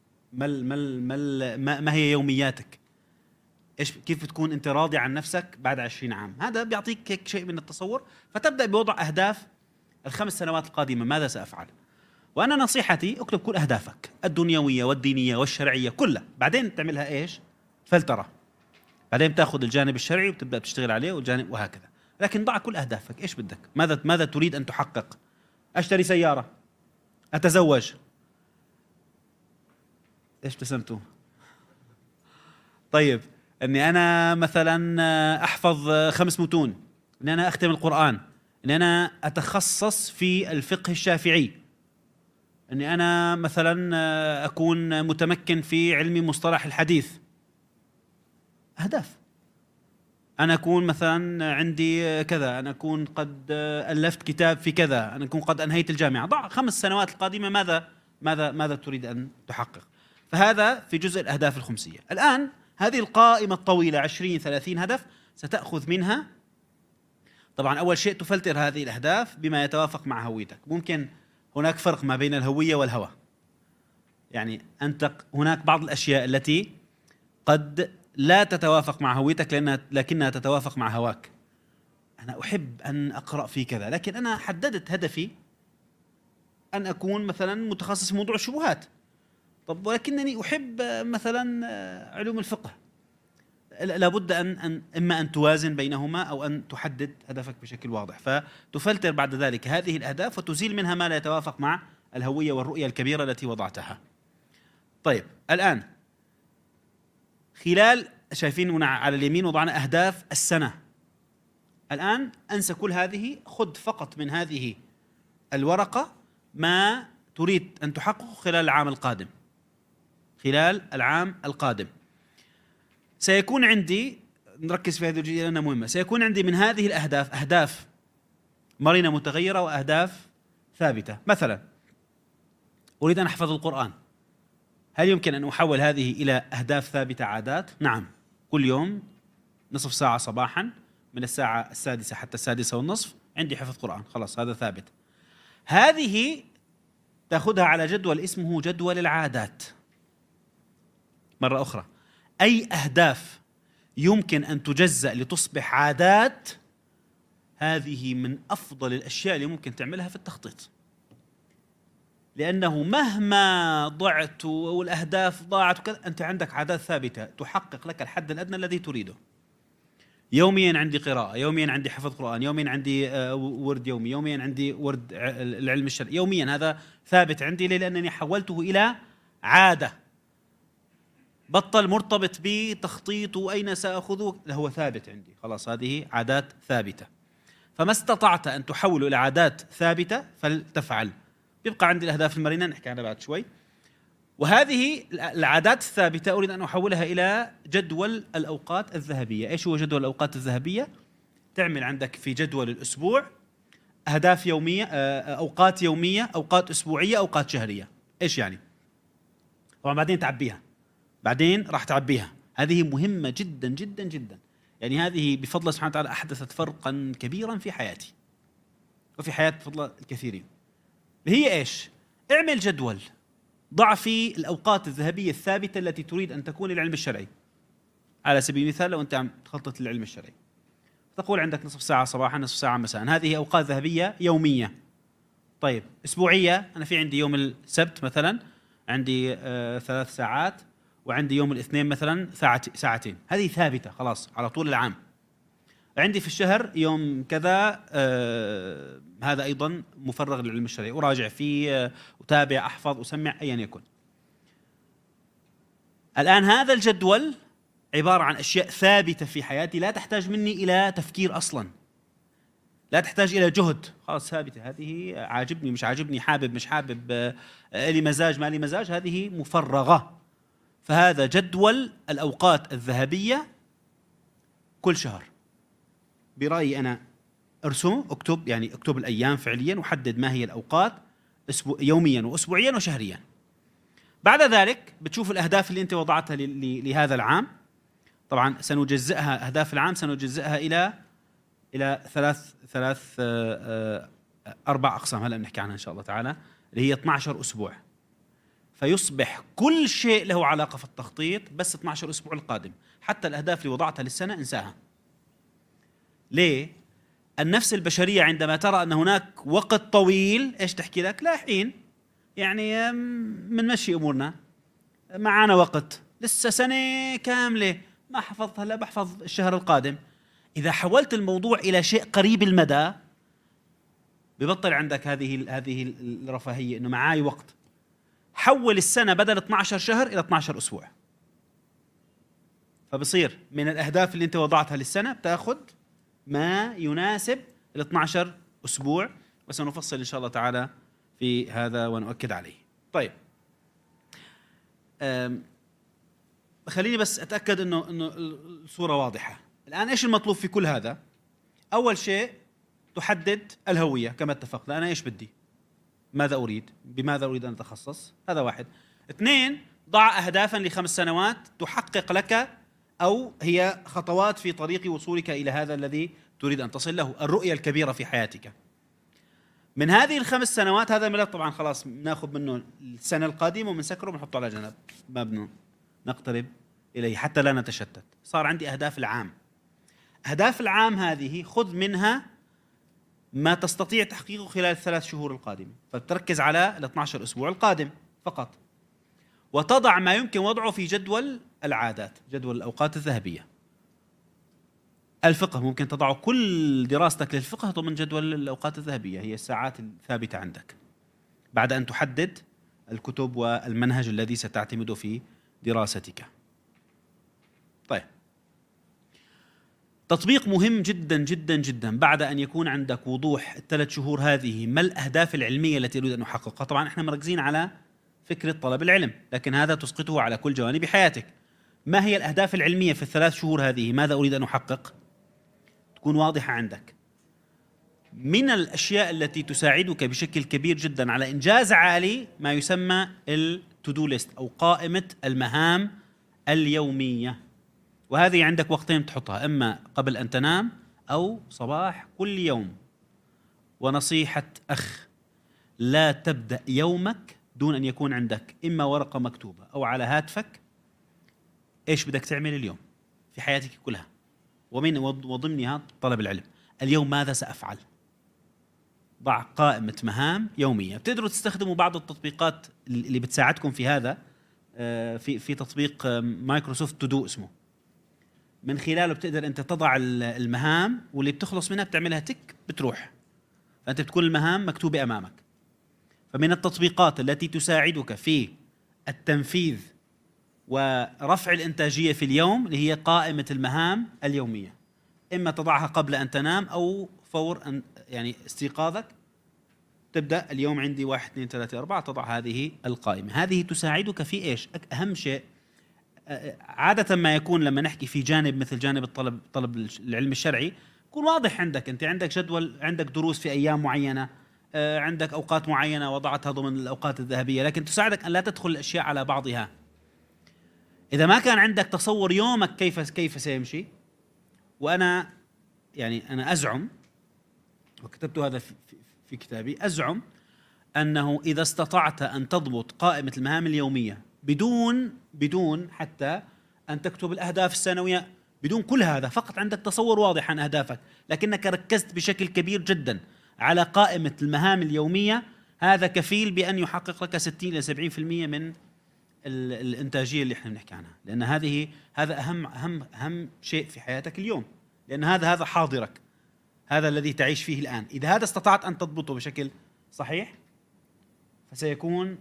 ما هي يومياتك؟ كيف بتكون أنت راضي عن نفسك بعد 20 عام؟ هذا بيعطيك هيك شيء من التصور، فتبدأ بوضع أهداف 5 سنوات القادمة، ماذا سأفعل؟ وأنا نصيحتي اكتب كل أهدافك الدنيوية والدينية والشرعية كلها، بعدين تعملها إيش؟ فلترة، بعدين بتاخذ الجانب الشرعي وتبدأ تشتغل عليه والجانب وهكذا، لكن ضع كل أهدافك. إيش بدك؟ ماذا تريد أن تحقق؟ أشتري سيارة، أتزوج، إيش ابتسمتوا؟ طيب، أني أنا مثلا أحفظ 5 متون، أني أنا أختم القرآن، أني أنا أتخصص في الفقه الشافعي، أني أنا مثلا أكون متمكن في علم مصطلح الحديث. أهداف. أنا أكون مثلا عندي كذا، أنا أكون قد ألفت كتاب في كذا، أنا أكون قد أنهيت الجامعة. ضع 5 سنوات القادمة ماذا تريد أن تحقق. فهذا في جزء الأهداف الخمسية. الآن هذه القائمة الطويلة 20-30 هدف ستأخذ منها، طبعا أول شيء تفلتر هذه الأهداف بما يتوافق مع هويتك. ممكن هناك فرق ما بين الهوية والهوى، يعني أنت هناك بعض الأشياء التي قد لا تتوافق مع هويتك لكنها تتوافق مع هواك. أنا أحب أن أقرأ في كذا، لكن أنا حددت هدفي أن أكون مثلا متخصص في موضوع الشبهات، طب ولكنني أحب مثلا علوم الفقه. لابد أن إما أن توازن بينهما أو أن تحدد هدفك بشكل واضح، فتفلتر بعد ذلك هذه الأهداف وتزيل منها ما لا يتوافق مع الهوية والرؤية الكبيرة التي وضعتها. طيب الآن خلال شايفين هنا على اليمين وضعنا أهداف السنة. الآن أنسى كل هذه، خذ فقط من هذه الورقة ما تريد أن تحققه خلال العام القادم. خلال العام القادم سيكون عندي، نركز في هذه الجزئية لأنها مهمة، سيكون عندي من هذه الأهداف أهداف مرنة متغيرة وأهداف ثابتة. مثلا أريد أن أحفظ القرآن، هل يمكن أن أحول هذه إلى أهداف ثابتة عادات؟ نعم، كل يوم نصف ساعة صباحا من الساعة 6 حتى 6:30 عندي حفظ قرآن، خلاص هذا ثابت. هذه تأخذها على جدول اسمه جدول العادات. مرة أخرى، أي أهداف يمكن أن تجزأ لتصبح عادات، هذه من أفضل الأشياء اللي ممكن تعملها في التخطيط، لأنه مهما ضعت والأهداف ضاعت وكذا، أنت عندك عادات ثابتة تحقق لك الحد الأدنى الذي تريده. يوميا عندي قراءة، يوميا عندي حفظ قرآن، يوميا عندي ورد يومي، يوميا عندي ورد العلم الشرعي يوميا، هذا ثابت عندي. ليه؟ لأنني حولته إلى عادة، بطل مرتبط بتخطيط وأين سأخذه، هو ثابت عندي، خلاص هذه عادات ثابتة. فما استطعت أن تحوله إلى عادات ثابتة فلتفعل. يبقى عندي الأهداف المرنة نحكي عنها بعد شوي، وهذه العادات الثابتة أريد أن أحولها إلى جدول الأوقات الذهبية. إيش هو جدول الأوقات الذهبية؟ تعمل عندك في جدول الأسبوع أهداف يومية، أوقات يومية، أوقات أسبوعية، أوقات شهرية. إيش يعني؟ طبعا بعدين تعبيها، بعدين راح تعبيها. هذه مهمة جدا جدا جدا، يعني هذه بفضل الله سبحانه وتعالى أحدثت فرقا كبيرا في حياتي وفي حياة بفضل الله الكثيرين. هي إيش؟ اعمل جدول، ضع فيه الأوقات الذهبية الثابتة التي تريد أن تكون للعلم الشرعي. على سبيل المثال لو أنت عم تخطط للعلم الشرعي، تقول عندك نصف ساعة صباحا، نصف ساعة مساء، هذه أوقات ذهبية يومية. طيب أسبوعية، أنا في عندي يوم السبت مثلا عندي 3 ساعات، وعندي يوم الاثنين مثلا ساعتين، هذه ثابتة خلاص على طول العام. عندي في الشهر يوم كذا، هذا أيضا مفرغ للعلم الشرعي، أراجع فيه، أتابع، أحفظ، أسمع، أيا يكن. الآن هذا الجدول عبارة عن أشياء ثابتة في حياتي، لا تحتاج مني إلى تفكير أصلا، لا تحتاج إلى جهد، خلاص ثابتة. هذه عاجبني مش عاجبني، حابب مش حابب، لي مزاج ما لي مزاج، هذه مفرغة. فهذا جدول الأوقات الذهبية كل شهر. برأيي أنا ارسمه، اكتب، يعني اكتب الأيام فعليا، وحدد ما هي الأوقات يوميا وأسبوعيا وشهريا. بعد ذلك بتشوف الأهداف اللي أنت وضعتها لهذا العام. طبعا سنجزئها، أهداف العام سنجزئها إلى 4 أقسام، هلا بنحكي عنها إن شاء الله تعالى، اللي هي 12 أسبوع. فيصبح كل شيء له علاقة في التخطيط بس 12 أسبوع القادم. حتى الأهداف اللي وضعتها للسنة انساها. ليه؟ النفس البشرية عندما ترى أن هناك وقت طويل، إيش تحكي لك؟ لا حين، يعني منمشي أمورنا، معنا وقت، لسه سنة كاملة ما حفظت، هلا بحفظ الشهر القادم. إذا حولت الموضوع إلى شيء قريب المدى ببطل عندك هذه الرفاهية إنه معاي وقت. حول السنة بدل 12 شهر إلى 12 أسبوع، فبصير من الأهداف اللي أنت وضعتها للسنة بتاخذ ما يناسب ال 12 أسبوع، وسنفصل إن شاء الله تعالى في هذا ونؤكد عليه. طيب خليني بس أتأكد إنه الصورة واضحة. الآن إيش المطلوب في كل هذا؟ أول شيء تحدد الهوية كما اتفقنا، أنا إيش بدي، ماذا أريد، بماذا أريد أن أتخصص، هذا 1. 2 ضع أهدافا ل5 سنوات تحقق لك، أو هي خطوات في طريق وصولك إلى هذا الذي تريد أن تصل له، الرؤية الكبيرة في حياتك. من هذه ال5 سنوات، هذا الملف طبعا خلاص ناخذ منه السنة القادمة ومنسكره ونحطه على جنب، ما بدنا نقترب إليه حتى لا نتشتت. صار عندي أهداف العام. أهداف العام هذه خذ منها ما تستطيع تحقيقه خلال 3 شهور القادمة، فتركز على ال 12 أسبوع القادم فقط. وتضع ما يمكن وضعه في جدول العادات، جدول الأوقات الذهبية. الفقه ممكن تضع كل دراستك للفقه ضمن جدول الأوقات الذهبية، هي الساعات الثابتة عندك، بعد أن تحدد الكتب والمنهج الذي ستعتمد في دراستك. طيب، تطبيق مهم جدا جدا جدا بعد أن يكون عندك وضوح ال3 شهور هذه ما الأهداف العلمية التي تريد أن نحققها. طبعا احنا مركزين على فكرة طلب العلم، لكن هذا تسقطه على كل جوانب حياتك. ما هي الأهداف العلمية في ال3 شهور هذه؟ ماذا أريد أن أحقق؟ تكون واضحة عندك. من الأشياء التي تساعدك بشكل كبير جدا على إنجاز عالي ما يسمى التو-دو ليست أو قائمة المهام اليومية، وهذه عندك وقتين تحطها، إما قبل أن تنام أو صباح كل يوم. ونصيحة أخ، لا تبدأ يومك دون أن يكون عندك إما ورقة مكتوبة أو على هاتفك إيش بدك تعمل اليوم في حياتك كلها، وضمنها طلب العلم. اليوم ماذا سأفعل؟ ضع قائمة مهام يومية. بتقدروا تستخدموا بعض التطبيقات اللي بتساعدكم في هذا. في تطبيق مايكروسوفت تو دو اسمه، من خلاله بتقدر أنت تضع المهام واللي بتخلص منها بتعملها تك بتروح، فأنت بتكون المهام مكتوبة أمامك. فمن التطبيقات التي تساعدك في التنفيذ ورفع الإنتاجية في اليوم اللي هي قائمة المهام اليومية، إما تضعها قبل أن تنام أو فور أن يعني استيقاظك تبدأ اليوم عندي 1 2 3 4 تضع هذه القائمة. هذه تساعدك في إيش؟ أهم شيء عادة ما يكون لما نحكي في جانب مثل جانب طلب العلم الشرعي، يكون واضح عندك، أنت عندك جدول، عندك دروس في أيام معينة، عندك أوقات معينة وضعتها ضمن الأوقات الذهبية، لكن تساعدك أن لا تدخل الأشياء على بعضها. إذا ما كان عندك تصور يومك كيف سيمشي، وأنا يعني أنا أزعم، وكتبت هذا في كتابي، أزعم أنه إذا استطعت أن تضبط قائمة المهام اليومية بدون حتى أن تكتب الأهداف السنوية، بدون كل هذا، فقط عندك تصور واضح عن أهدافك، لكنك ركزت بشكل كبير جدا على قائمة المهام اليومية، هذا كفيل بأن يحقق لك 60 إلى 70% من الإنتاجية اللي احنا بنحكي عنها، لأن هذا أهم شيء في حياتك اليوم، لأن هذا حاضرك، هذا الذي تعيش فيه الآن. إذا هذا استطعت أن تضبطه بشكل صحيح فسيكون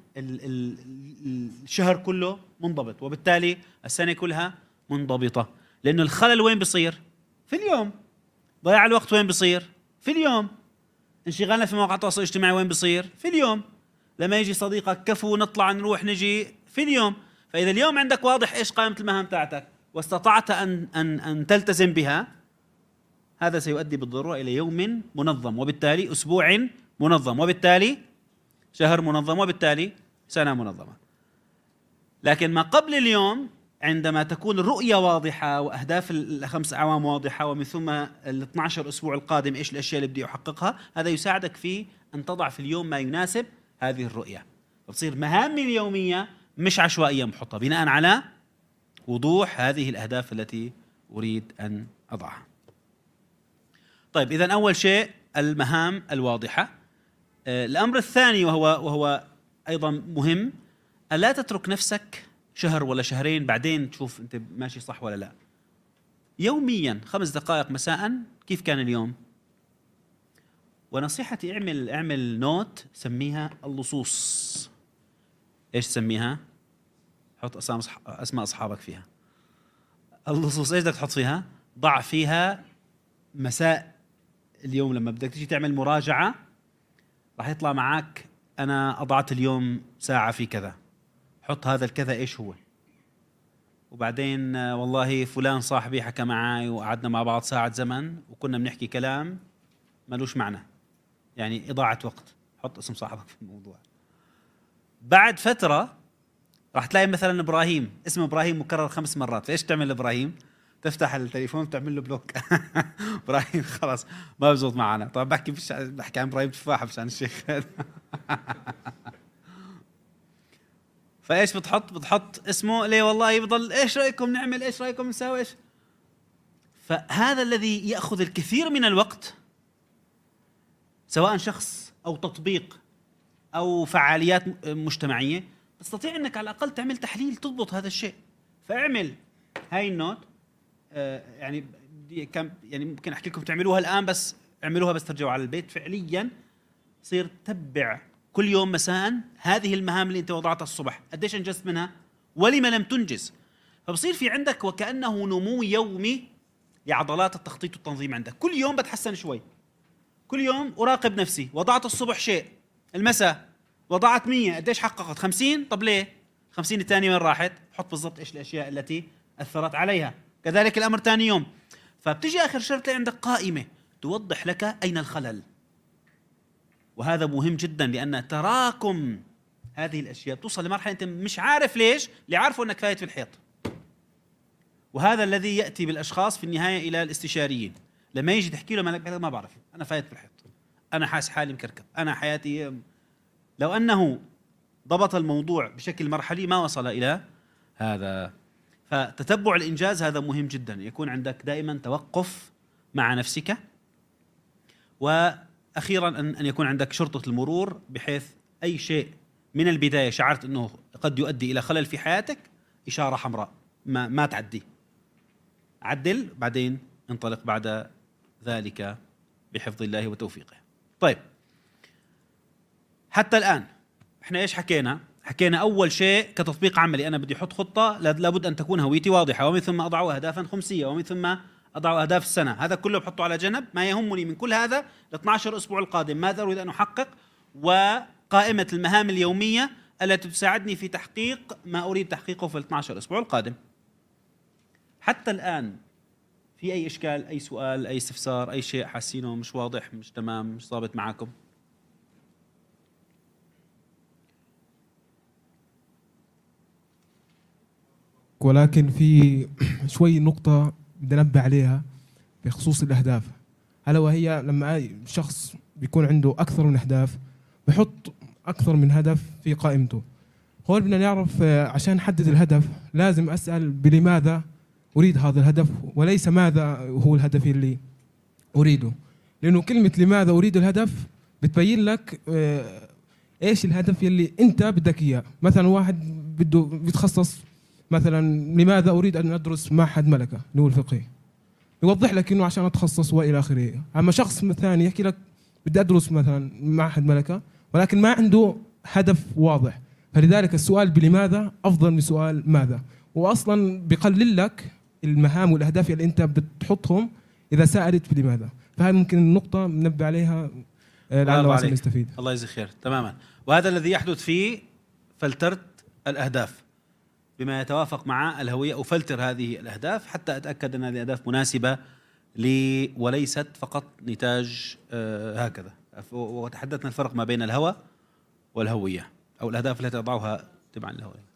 الشهر كله منضبط، وبالتالي السنة كلها منضبطة. لأنه الخلل وين بيصير؟ في اليوم. ضياع الوقت وين بيصير؟ في اليوم. انشغالنا في مواقع التواصل الاجتماعي وين بيصير؟ في اليوم. لما يجي صديقك كفو نطلع نروح نجي، في اليوم. فإذا اليوم عندك واضح إيش قائمة المهام تاعتك واستطعت أن تلتزم بها، هذا سيؤدي بالضرورة إلى يوم منظم، وبالتالي أسبوع منظم، وبالتالي شهر منظم، وبالتالي سنة منظمة. لكن ما قبل اليوم عندما تكون الرؤية واضحة وأهداف ال5 أعوام واضحة، ومن ثم ال12 أسبوع القادم إيش الأشياء اللي بدي أحققها، هذا يساعدك في أن تضع في اليوم ما يناسب هذه الرؤية. بتصير مهامي اليومية مش عشوائية محطة، بناء على وضوح هذه الأهداف التي أريد أن أضعها. طيب، إذن أول شيء المهام الواضحة. الأمر الثاني وهو أيضا مهم، ألا تترك نفسك شهر ولا شهرين بعدين تشوف أنت ماشي صح ولا لا. يوميا 5 دقائق مساء، كيف كان اليوم؟ ونصيحتي اعمل نوت سميها اللصوص. ايش تسميها؟ حط اسماء اصحابك فيها. اللصوص ايش بدك تحط فيها؟ ضع فيها مساء اليوم لما بدك تيجي تعمل مراجعة راح يطلع معك أنا أضعت اليوم ساعة في كذا، حط هذا الكذا إيش هو. وبعدين والله فلان صاحبي حكى معي وقعدنا مع بعض ساعة زمن وكنا بنحكي كلام ملوش معنى، يعني إضاعة وقت. حط اسم صاحبك في الموضوع. بعد فترة راح تلاقي مثلا إبراهيم، اسم إبراهيم مكرر 5 مرات، فإيش تعمل إبراهيم؟ تفتح التليفون تعمل له بلوك. إبراهيم خلاص ما بزبط معنا. طبعا بحكي عن إبراهيم تفاحة مش عن الشيخ. فإيش بتحط اسمه ليه؟ والله يفضل إيش رأيكم نعمل، إيش رأيكم نسوي إيش. فهذا الذي يأخذ الكثير من الوقت، سواء شخص أو تطبيق أو فعاليات مجتمعية، تستطيع انك على الاقل تعمل تحليل تضبط هذا الشيء. فاعمل هاي النوت. يعني كم يعني ممكن احكي لكم تعملوها الان، بس اعملوها بس ترجعوا على البيت فعليا. صير تتبع كل يوم مساء هذه المهام اللي انت وضعتها الصبح، قديش انجزت منها ولما لم تنجز. فبصير في عندك وكأنه نمو يومي لعضلات التخطيط والتنظيم عندك. كل يوم بتحسن شوي، كل يوم أراقب نفسي. وضعت الصبح شيء، المساء وضعت 100، قديش حققت؟ 50. طب ليه 50 الثانية وين راحت؟ حط بالضبط إيش الأشياء التي أثرت عليها. كذلك الأمر ثاني يوم. فبتجي آخر شهر تلاقي عندك قائمة توضح لك أين الخلل. وهذا مهم جدا، لأن تراكم هذه الأشياء توصل لمرحلة أنت مش عارف ليش، اللي عارفه أنك فايت في الحيط. وهذا الذي يأتي بالأشخاص في النهاية إلى الاستشاريين، لما يجي تحكي له ما بعرف، أنا فايت في الحيط، أنا حاس حالي مكركب، أنا حياتي. لو أنه ضبط الموضوع بشكل مرحلي ما وصل إلى هذا. فتتبع الإنجاز هذا مهم جدا، يكون عندك دائما توقف مع نفسك. وأخيرا أن يكون عندك شرطة المرور، بحيث أي شيء من البداية شعرت أنه قد يؤدي إلى خلل في حياتك، إشارة حمراء ما تعدي، عدل، بعدين انطلق بعد ذلك بحفظ الله وتوفيقه. طيب، حتى الآن احنا ايش حكينا؟ حكينا أول شيء كتطبيق عملي، أنا بدي أحط خطة لابد أن تكون هويتي واضحة، ومن ثم أضع أهدافا خمسية، ومن ثم أضع أهداف السنة. هذا كله بحطه على جنب. ما يهمني من كل هذا ال 12 أسبوع القادم ماذا أريد أن أحقق، وقائمة المهام اليومية التي تساعدني في تحقيق ما أريد تحقيقه في ال 12 أسبوع القادم. حتى الآن في أي إشكال، أي سؤال، أي استفسار، أي شيء حاسينه مش واضح، مش تمام، مش ضابط معكم؟ ولكن في شوي نقطة بدي أنبه عليها بخصوص الأهداف، ألا وهي لما أي شخص بيكون عنده أكثر من أهداف بحط أكثر من هدف في قائمته. هون بدنا نعرف عشان نحدد الهدف لازم أسأل بلماذا أريد هذا الهدف، وليس ماذا هو الهدف اللي أريده. لأنه كلمة لماذا أريد الهدف بتبين لك إيش الهدف اللي أنت بدك إياه. مثلا واحد بده بيتخصص، مثلا لماذا أريد أن أدرس معهد ملكة اللي هو الفقهي، يوضح لك إنه عشان أتخصص وإلى آخره. أما شخص ثاني يحكي لك بدي أدرس مثلا معهد ملكة ولكن ما عنده هدف واضح. فلذلك السؤال بلماذا أفضل من سؤال ماذا، وأصلا بيقلل لك المهام والأهداف اللي أنت بتحطهم إذا سألت بلماذا. فهذه ممكن النقطة ننبه عليها لعل وعسى نستفيد. الله يجزيك خير. تماما. وهذا الذي يحدث في فلترة الأهداف بما يتوافق مع الهوية. أفلتر هذه الأهداف حتى أتأكد أن هذه الأهداف مناسبة لي وليست فقط نتاج هكذا. وتحدثنا الفرق ما بين الهوى والهوية، أو الأهداف التي أضعها تبعا للهوية.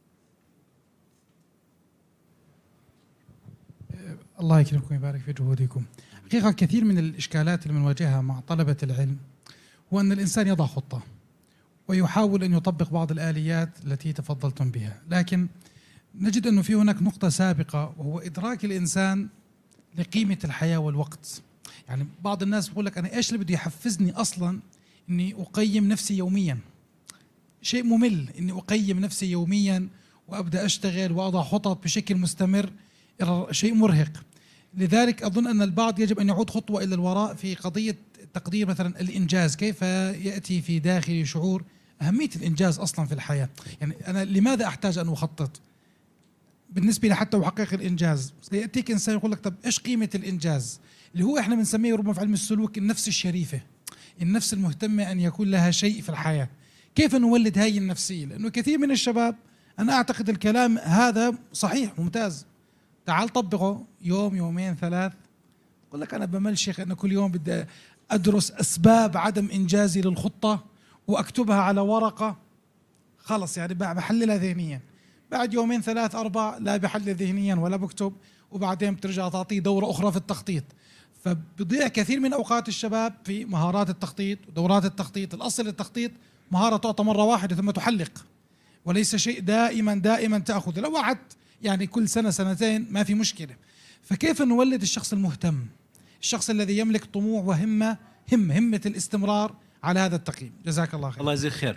الله يكرمكم ويبارك في جهودكم. حقيقة كثير من الإشكالات اللي بنواجهها مع طلبة العلم هو أن الإنسان يضع خطة ويحاول أن يطبق بعض الآليات التي تفضلتم بها، لكن نجد أنه في هناك نقطة سابقة، وهو إدراك الإنسان لقيمة الحياة والوقت. يعني بعض الناس بقول لك أنا إيش اللي بده يحفزني أصلا إني أقيم نفسي يوميا؟ شيء ممل إني أقيم نفسي يوميا وأبدأ أشتغل وأضع خطط بشكل مستمر، شيء مرهق. لذلك أظن أن البعض يجب أن يعود خطوة إلى الوراء في قضية تقدير مثلا الإنجاز، كيف يأتي في داخلي شعور أهمية الإنجاز أصلا في الحياة. يعني أنا لماذا أحتاج أن أخطط؟ بالنسبة لحتى أحقق الإنجاز سيأتيك إنسان يقول لك طب إيش قيمة الإنجاز، اللي هو إحنا بنسميه ربما في علم السلوك النفس الشريفة، النفس المهتمة أن يكون لها شيء في الحياة. كيف نولد هاي النفسية؟ لأنه كثير من الشباب، أنا أعتقد الكلام هذا صحيح ممتاز، تعال طبقه يوم يومين ثلاث، يقول لك أنا بمل شيخ، أنا كل يوم بدي أدرس أسباب عدم إنجازي للخطة وأكتبها على ورقة، خلص يعني بحللها ذهنيا. بعد يومين ثلاث أربع لا بحلل ذهنيا ولا بكتب، وبعدين بترجع تعطيه دورة أخرى في التخطيط. فبضيع كثير من أوقات الشباب في مهارات التخطيط ودورات التخطيط. الأصل التخطيط مهارة تعطى مرة واحدة ثم تحلق، وليس شيء دائما تأخذ. لو وعدت يعني كل سنة سنتين ما في مشكلة. فكيف نولد الشخص المهتم، الشخص الذي يملك طموح وهمة، همة الاستمرار على هذا التقييم؟ جزاك الله خير. الله يجزيك خير.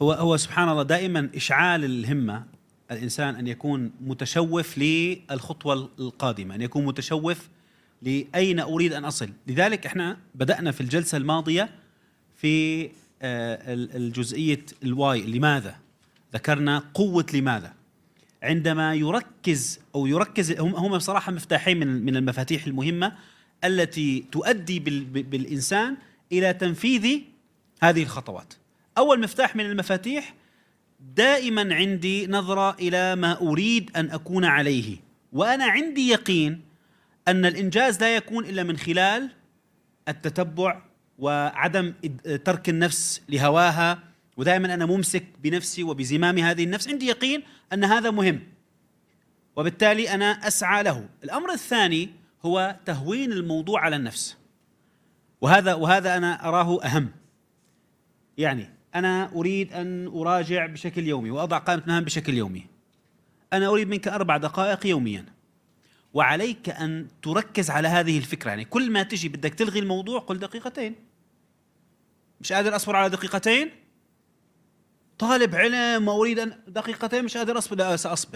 هو سبحان الله دائما إشعال الهمة الإنسان أن يكون متشوف للخطوة القادمة، أن يكون متشوف لأين أريد أن أصل. لذلك إحنا بدأنا في الجلسة الماضية في الجزئية الواي، لماذا؟ ذكرنا قوة لماذا. عندما يركز هم بصراحة مفتاحين من المفاتيح المهمة التي تؤدي بالإنسان إلى تنفيذ هذه الخطوات. أول مفتاح من المفاتيح، دائما عندي نظرة إلى ما أريد أن أكون عليه، وأنا عندي يقين أن الإنجاز لا يكون إلا من خلال التتبع وعدم ترك النفس لهواها، ودائما أنا ممسك بنفسي وبزمام هذه النفس، عندي يقين أن هذا مهم وبالتالي أنا أسعى له. الأمر الثاني هو تهوين الموضوع على النفس، وهذا أنا أراه أهم. يعني أنا أريد أن أراجع بشكل يومي وأضع قائمة مهام بشكل يومي، أنا أريد منك 4 دقائق يوميا، وعليك أن تركز على هذه الفكرة. يعني كل ما تجي بدك تلغي الموضوع قل 2 دقيقة، مش قادر أصبر على 2 دقيقة، طالب علم وأريد أن 2 دقيقة مش قادر أصبر، لا سأصبر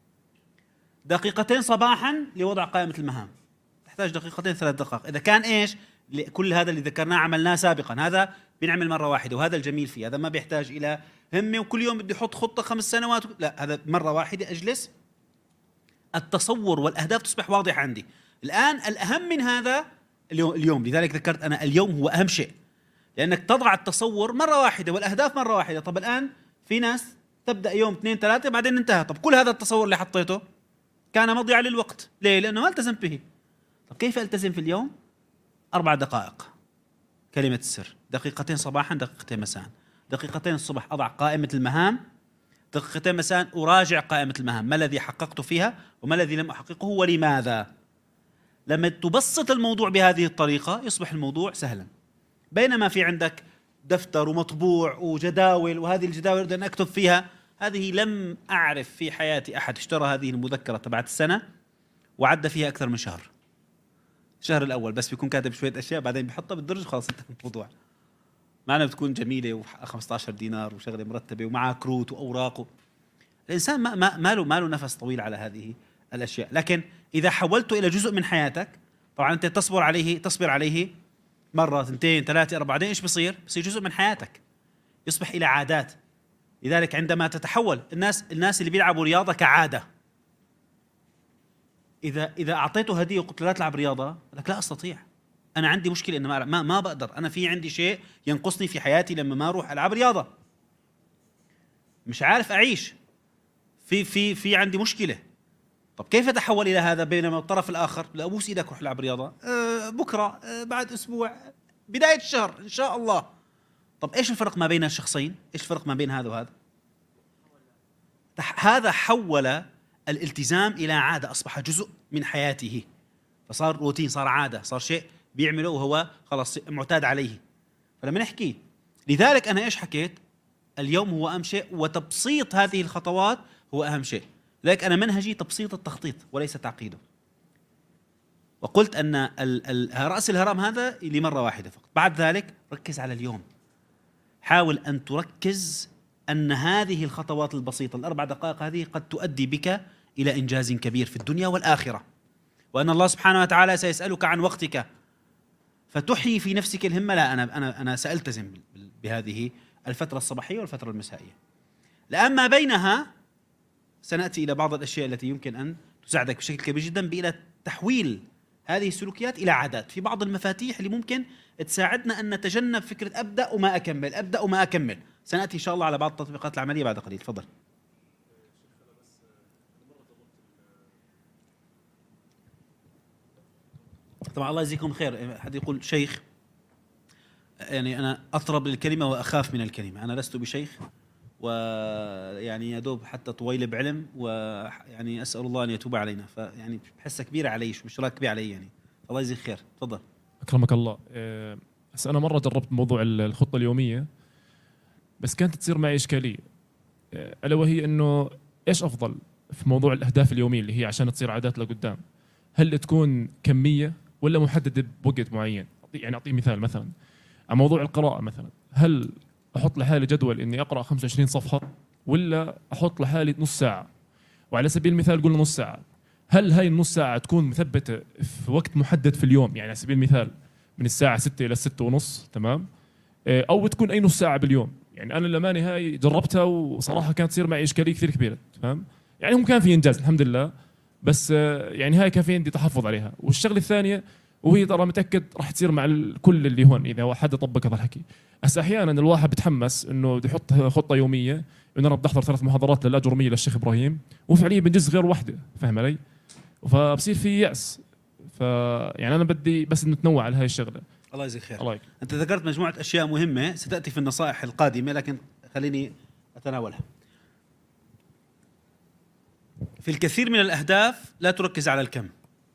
2 دقيقة صباحا لوضع قائمة المهام، تحتاج 2 3 دقائق. إذا كان إيش كل هذا اللي ذكرناه عملناه سابقا، هذا بنعمل مرة واحدة، وهذا الجميل فيه، هذا ما بيحتاج إلى همة وكل يوم بدي أحط خطة 5 سنوات، لا، هذا مرة واحدة أجلس، التصور والأهداف تصبح واضحة عندي. الآن الأهم من هذا اليوم، لذلك ذكرت أنا اليوم هو أهم شيء، لأنك تضع التصور مرة واحدة والأهداف مرة واحدة. طب الآن في ناس تبدأ يوم 2 3 بعدين انتهى، طب كل هذا التصور اللي حطيته كان مضيعا للوقت، ليه؟ لأنه ما التزمت به. طب كيف ألتزم في اليوم؟ 4 دقائق كلمة السر، 2 صباحا 2 مساء، 2 الصبح أضع قائمة المهام، 2 مساء أراجع قائمة المهام، ما الذي حققت فيها وما الذي لم أحققه ولماذا. لما تبسط الموضوع بهذه الطريقة يصبح الموضوع سهلا. بينما في عندك دفتر ومطبوع وجداول، وهذه الجداول أريد أن أكتب فيها، هذه لم أعرف في حياتي أحد اشترى هذه المذكرة تبعت السنة وعدى فيها أكثر من شهر. الشهر الأول بس بيكون كاتب شوية أشياء، بعدين بيحطها بالدرج خلاص انتهى الموضوع. معنا بتكون جميلة و15 دينار وشغلة مرتبة ومعها كروت وأوراق. الإنسان ما له نفس طويل على هذه الأشياء. لكن إذا حولته إلى جزء من حياتك، طبعا أنت تصبر عليه مرة 2 3 4، بعدين إيش بصير جزء من حياتك، يصبح إلى عادات. لذلك عندما تتحول الناس اللي بيلعبوا رياضة كعادة، إذا أعطيته هدية وقلت له لا تلعب رياضة، لك لا أستطيع، أنا عندي مشكلة إن ما بقدر، أنا في عندي شيء ينقصني في حياتي لما ما أروح ألعب رياضة، مش عارف أعيش، في عندي مشكلة. طب كيف أتحول إلى هذا؟ بينما الطرف الآخر لا، أبوس إيدك روح العب رياضة، بكرة، بعد أسبوع، بداية الشهر إن شاء الله. طب إيش الفرق ما بين الشخصين؟ إيش الفرق ما بين هذا وهذا؟ هذا حول الالتزام إلى عادة، أصبح جزء من حياته، فصار روتين، صار عادة، صار شيء بيعمله وهو خلاص معتاد عليه. فلما نحكي، لذلك أنا إيش حكيت؟ اليوم هو أهم شيء، وتبسيط هذه الخطوات هو أهم شيء. لذلك أنا منهجي تبسيط التخطيط وليس تعقيده. وقلت أن رأس الهرم هذا لمرة واحدة فقط، بعد ذلك ركز على اليوم. حاول أن تركز أن هذه الخطوات البسيطة ال4 دقائق هذه قد تؤدي بك إلى إنجاز كبير في الدنيا والآخرة، وأن الله سبحانه وتعالى سيسألك عن وقتك، فتحيي في نفسك الهمة، لا أنا سألتزم بهذه الفترة الصباحية والفترة المسائية. لأما بينها سنأتي إلى بعض الأشياء التي يمكن أن تساعدك بشكل كبير جدا بإلى تحويل هذه السلوكيات إلى عادات. في بعض المفاتيح اللي ممكن تساعدنا أن نتجنب فكرة أبدأ وما أكمل. سنأتي إن شاء الله على بعض التطبيقات العملية بعد قليل. تفضل. طبعا الله يجزيكم خير. حد يقول شيخ، يعني أنا أطرب للكلمة وأخاف من الكلمة. أنا لست بشيخ، ويعني يا دوب حتى طويل بعلم، ويعني أسأل الله أن يتوب علينا، فيعني بحسها كبيرة علي، مش راكبة علي يعني. الله يجزيك خير. تفضل. أكرمك الله. بس أنا مرة جربت موضوع الخطة اليومية، بس كانت تصير معي إشكالية، ألا وهي إنه إيش أفضل في موضوع الأهداف اليومية اللي هي عشان تصير عادات لقدام؟ هل تكون كمية ولا محددة بوقت معين؟ يعني أعطي مثال، مثلا على موضوع القراءة مثلا، هل احط لحالي جدول اني اقرا 25 صفحه، ولا احط لحالي نص ساعه؟ وعلى سبيل المثال قلنا نص ساعه، هل هاي النص ساعه تكون مثبته في وقت محدد في اليوم؟ يعني على سبيل المثال من الساعه 6 الى 6 ونص، تمام؟ او تكون اي نص ساعه باليوم. يعني انا للامانه هاي جربتها وصراحه كانت تصير معي اشكاليه كثير كبيره، تمام؟ يعني هم كان في انجاز الحمد لله، بس يعني هاي كان في عندي تحفظ عليها. والشغله الثانيه، وهي ترى متاكد راح تصير مع الكل اللي هون اذا حد طبق هذا الحكي، هسه احيانا الواحد بتحمس انه بده يحط خطه يوميه، انه انا بدي احضر 3 محاضرات للاجروميه للشيخ ابراهيم، وفعليا بنجز غير وحده، فاهم علي؟ فبصير في يأس. يعني انا بدي بس انه تنوع على هاي الشغله. الله يجزيك خير. الله يك. انت ذكرت مجموعه اشياء مهمه ستاتي في النصائح القادمه، لكن خليني اتناولها. في الكثير من الاهداف لا تركز على الكم.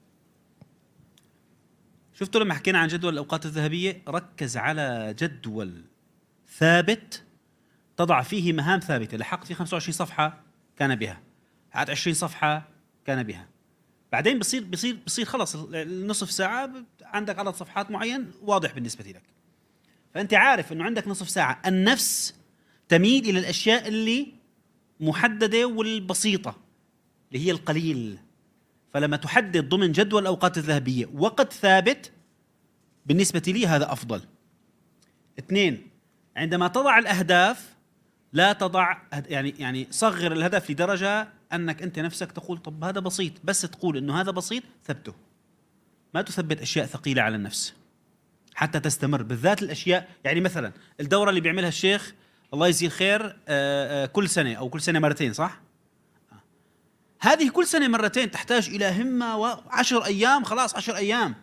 شفتوا لما حكينا عن جدول الاوقات الذهبيه، ركز على جدول ثابت تضع فيه مهام ثابته. لحقت في 25 صفحه كان بها، حققت 20 صفحه كان بها. بعدين بصير خلص النصف ساعه عندك عدد صفحات معين واضح بالنسبه لك، فانت عارف انه عندك نصف ساعه. النفس تميل الى الاشياء اللي محدده والبسيطه اللي هي القليل، فلما تحدد ضمن جدول الأوقات الذهبية وقت ثابت بالنسبة لي هذا أفضل. 2، عندما تضع الأهداف لا تضع يعني صغر الهدف لدرجة أنك أنت نفسك تقول طب هذا بسيط، بس تقول إنه هذا بسيط ثبته. ما تثبت أشياء ثقيلة على النفس حتى تستمر، بالذات الأشياء يعني مثلا الدورة اللي بيعملها الشيخ الله يجزيه الخير كل سنة أو كل سنة مرتين، صح؟ هذه كل سنة مرتين تحتاج إلى همة و10 أيام، خلاص 10 أيام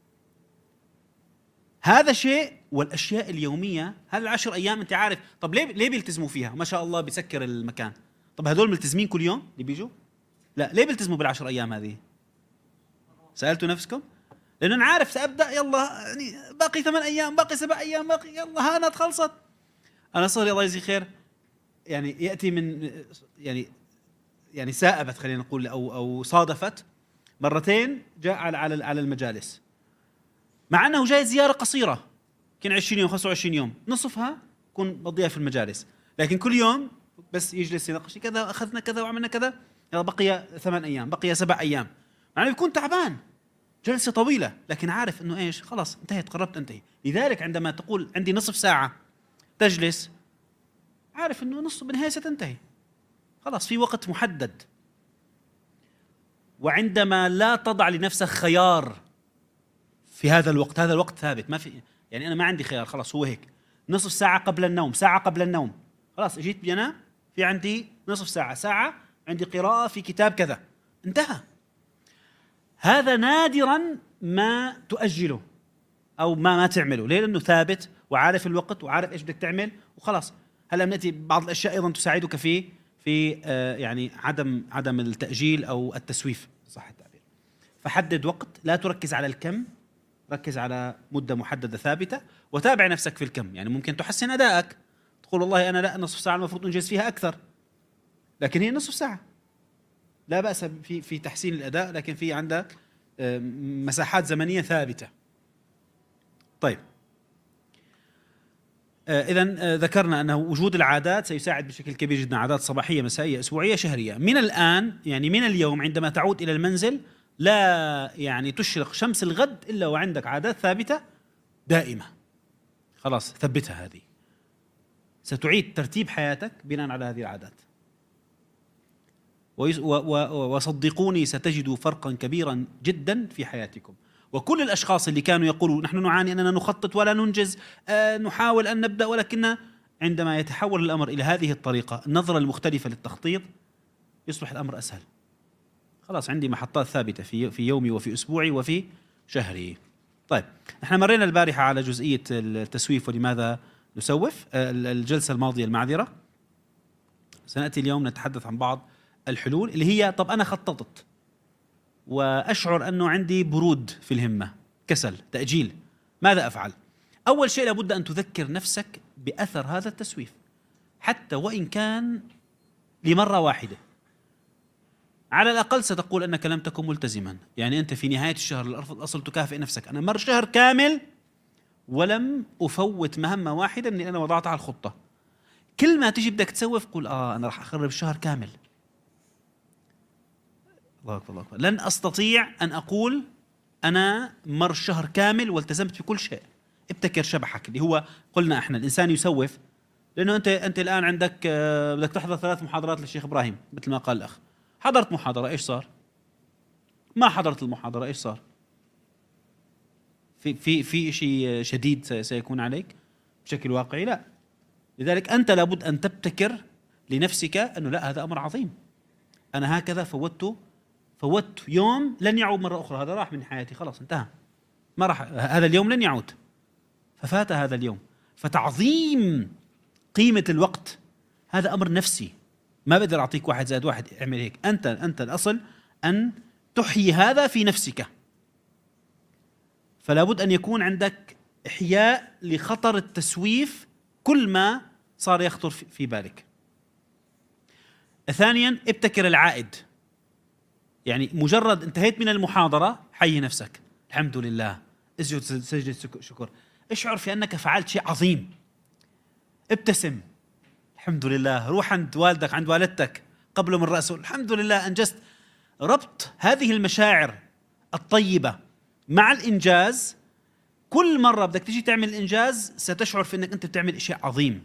هذا شيء. والأشياء اليومية هذه 10 أيام أنت عارف طب ليه بيلتزموا فيها؟ ما شاء الله بيسكر المكان. طب هذول ملتزمين كل يوم اللي بيجوا؟ لا، ليه بيلتزموا بال10 أيام هذه؟ سألتوا نفسكم؟ لأنه أنا عارف سأبدأ يلا يعني باقي 8 أيام، باقي 7 أيام، باقي يلا هانت خلصت. أنا صار الله يجزيه خير يعني يأتي من يعني سائبت خلينا نقول أو صادفت مرتين جاء على المجالس، مع أنه جاي زيارة قصيرة كان 20 يوم 25 يوم، نصفها كون بضيع في المجالس، لكن كل يوم بس يجلس يناقش كذا أخذنا كذا وعملنا كذا، يلا بقي 8 أيام، بقي 7 أيام، يعني يكون تعبان جلسة طويلة، لكن عارف إنه إيش خلاص انتهت، قربت انتهي. لذلك عندما تقول عندي نصف ساعة تجلس، عارف إنه نص بالنهاية ستنتهي، خلاص في وقت محدد. وعندما لا تضع لنفسك خيار في هذا الوقت، هذا الوقت ثابت، ما في يعني أنا ما عندي خيار، خلاص هو هيك، نصف ساعة قبل النوم، ساعة قبل النوم، خلاص اجيت بينام في عندي نصف ساعة، ساعة عندي قراءة في كتاب كذا، انتهى. هذا نادرا ما تؤجله أو ما تعمله، ليه؟ لأنه ثابت وعارف الوقت وعارف إيش بدك تعمل وخلاص. هلا بنأتي بعض الأشياء أيضا تساعدك في يعني عدم التأجيل أو التسويف صح التعبير. فحدد وقت، لا تركز على الكم، ركز على مدة محددة ثابتة، وتابع نفسك في الكم. يعني ممكن تحسن أدائك، تقول والله أنا لا نصف ساعة المفروض أنجز فيها أكثر، لكن هي نصف ساعة لا بأس في تحسين الأداء، لكن في عندك مساحات زمنية ثابتة. طيب إذن ذكرنا أنه وجود العادات سيساعد بشكل كبير جدا، عادات صباحية مسائية أسبوعية شهرية. من الآن يعني من اليوم عندما تعود إلى المنزل لا يعني تشرق شمس الغد إلا وعندك عادات ثابتة دائمة، خلاص ثبتها. هذه ستعيد ترتيب حياتك بناء على هذه العادات، وصدقوني ستجدوا فرقا كبيرا جدا في حياتكم. وكل الأشخاص اللي كانوا يقولوا نحن نعاني أننا نخطط ولا ننجز، نحاول أن نبدأ، ولكن عندما يتحول الأمر إلى هذه الطريقة، النظرة المختلفة للتخطيط، يصبح الأمر أسهل. خلاص عندي محطات ثابتة في يومي وفي أسبوعي وفي شهري. طيب نحن مرينا البارحة على جزئية التسويف ولماذا نسوف، الجلسة الماضية المعذرة. سنأتي اليوم نتحدث عن بعض الحلول اللي هي طب أنا خططت وأشعر أنه عندي برود في الهمة، كسل، تأجيل، ماذا أفعل؟ أول شيء لابد أن تذكر نفسك بأثر هذا التسويف، حتى وإن كان لمرة واحدة. على الأقل ستقول أنك لم تكن ملتزما، يعني أنت في نهاية الشهر الأصل تكافئ نفسك، أنا مر شهر كامل ولم أفوت مهمة واحدة من اللي أنا وضعتها على الخطة، كل ما تيجي بدك تسوف قول أنا راح أخرب الشهر كامل. الله أكبر الله أكبر. لن أستطيع أن أقول أنا مر الشهر كامل والتزمت في كل شيء. ابتكر شبحك اللي هو قلنا إحنا الإنسان يسوف، لأنه أنت الآن عندك بدك تحضر 3 محاضرات للشيخ إبراهيم مثل ما قال الأخ. حضرت محاضرة إيش صار؟ ما حضرت المحاضرة إيش صار؟ في شيء شديد سيكون عليك بشكل واقعي؟ لا. لذلك أنت لابد أن تبتكر لنفسك أنه لا، هذا أمر عظيم، أنا هكذا فوت يوم لن يعود مرة أخرى، هذا راح من حياتي خلاص انتهى، ما راح، هذا اليوم لن يعود، ففات هذا اليوم. فتعظيم قيمة الوقت هذا أمر نفسي، ما بقدر أعطيك 1 زائد 1 اعمل هيك. أنت الأصل أن تحيي هذا في نفسك، فلا بد أن يكون عندك إحياء لخطر التسويف كل ما صار يخطر في بالك. ثانيا ابتكر العائد، يعني مجرد انتهيت من المحاضرة حيي نفسك، الحمد لله، اسجد سجدة شكر، اشعر في أنك فعلت شيء عظيم، ابتسم، الحمد لله، روح عند والدك عند والدتك قبله من رأسه، الحمد لله أنجزت. ربط هذه المشاعر الطيبة مع الإنجاز، كل مرة بدك تيجي تعمل إنجاز ستشعر في أنك أنت بتعمل شيء عظيم.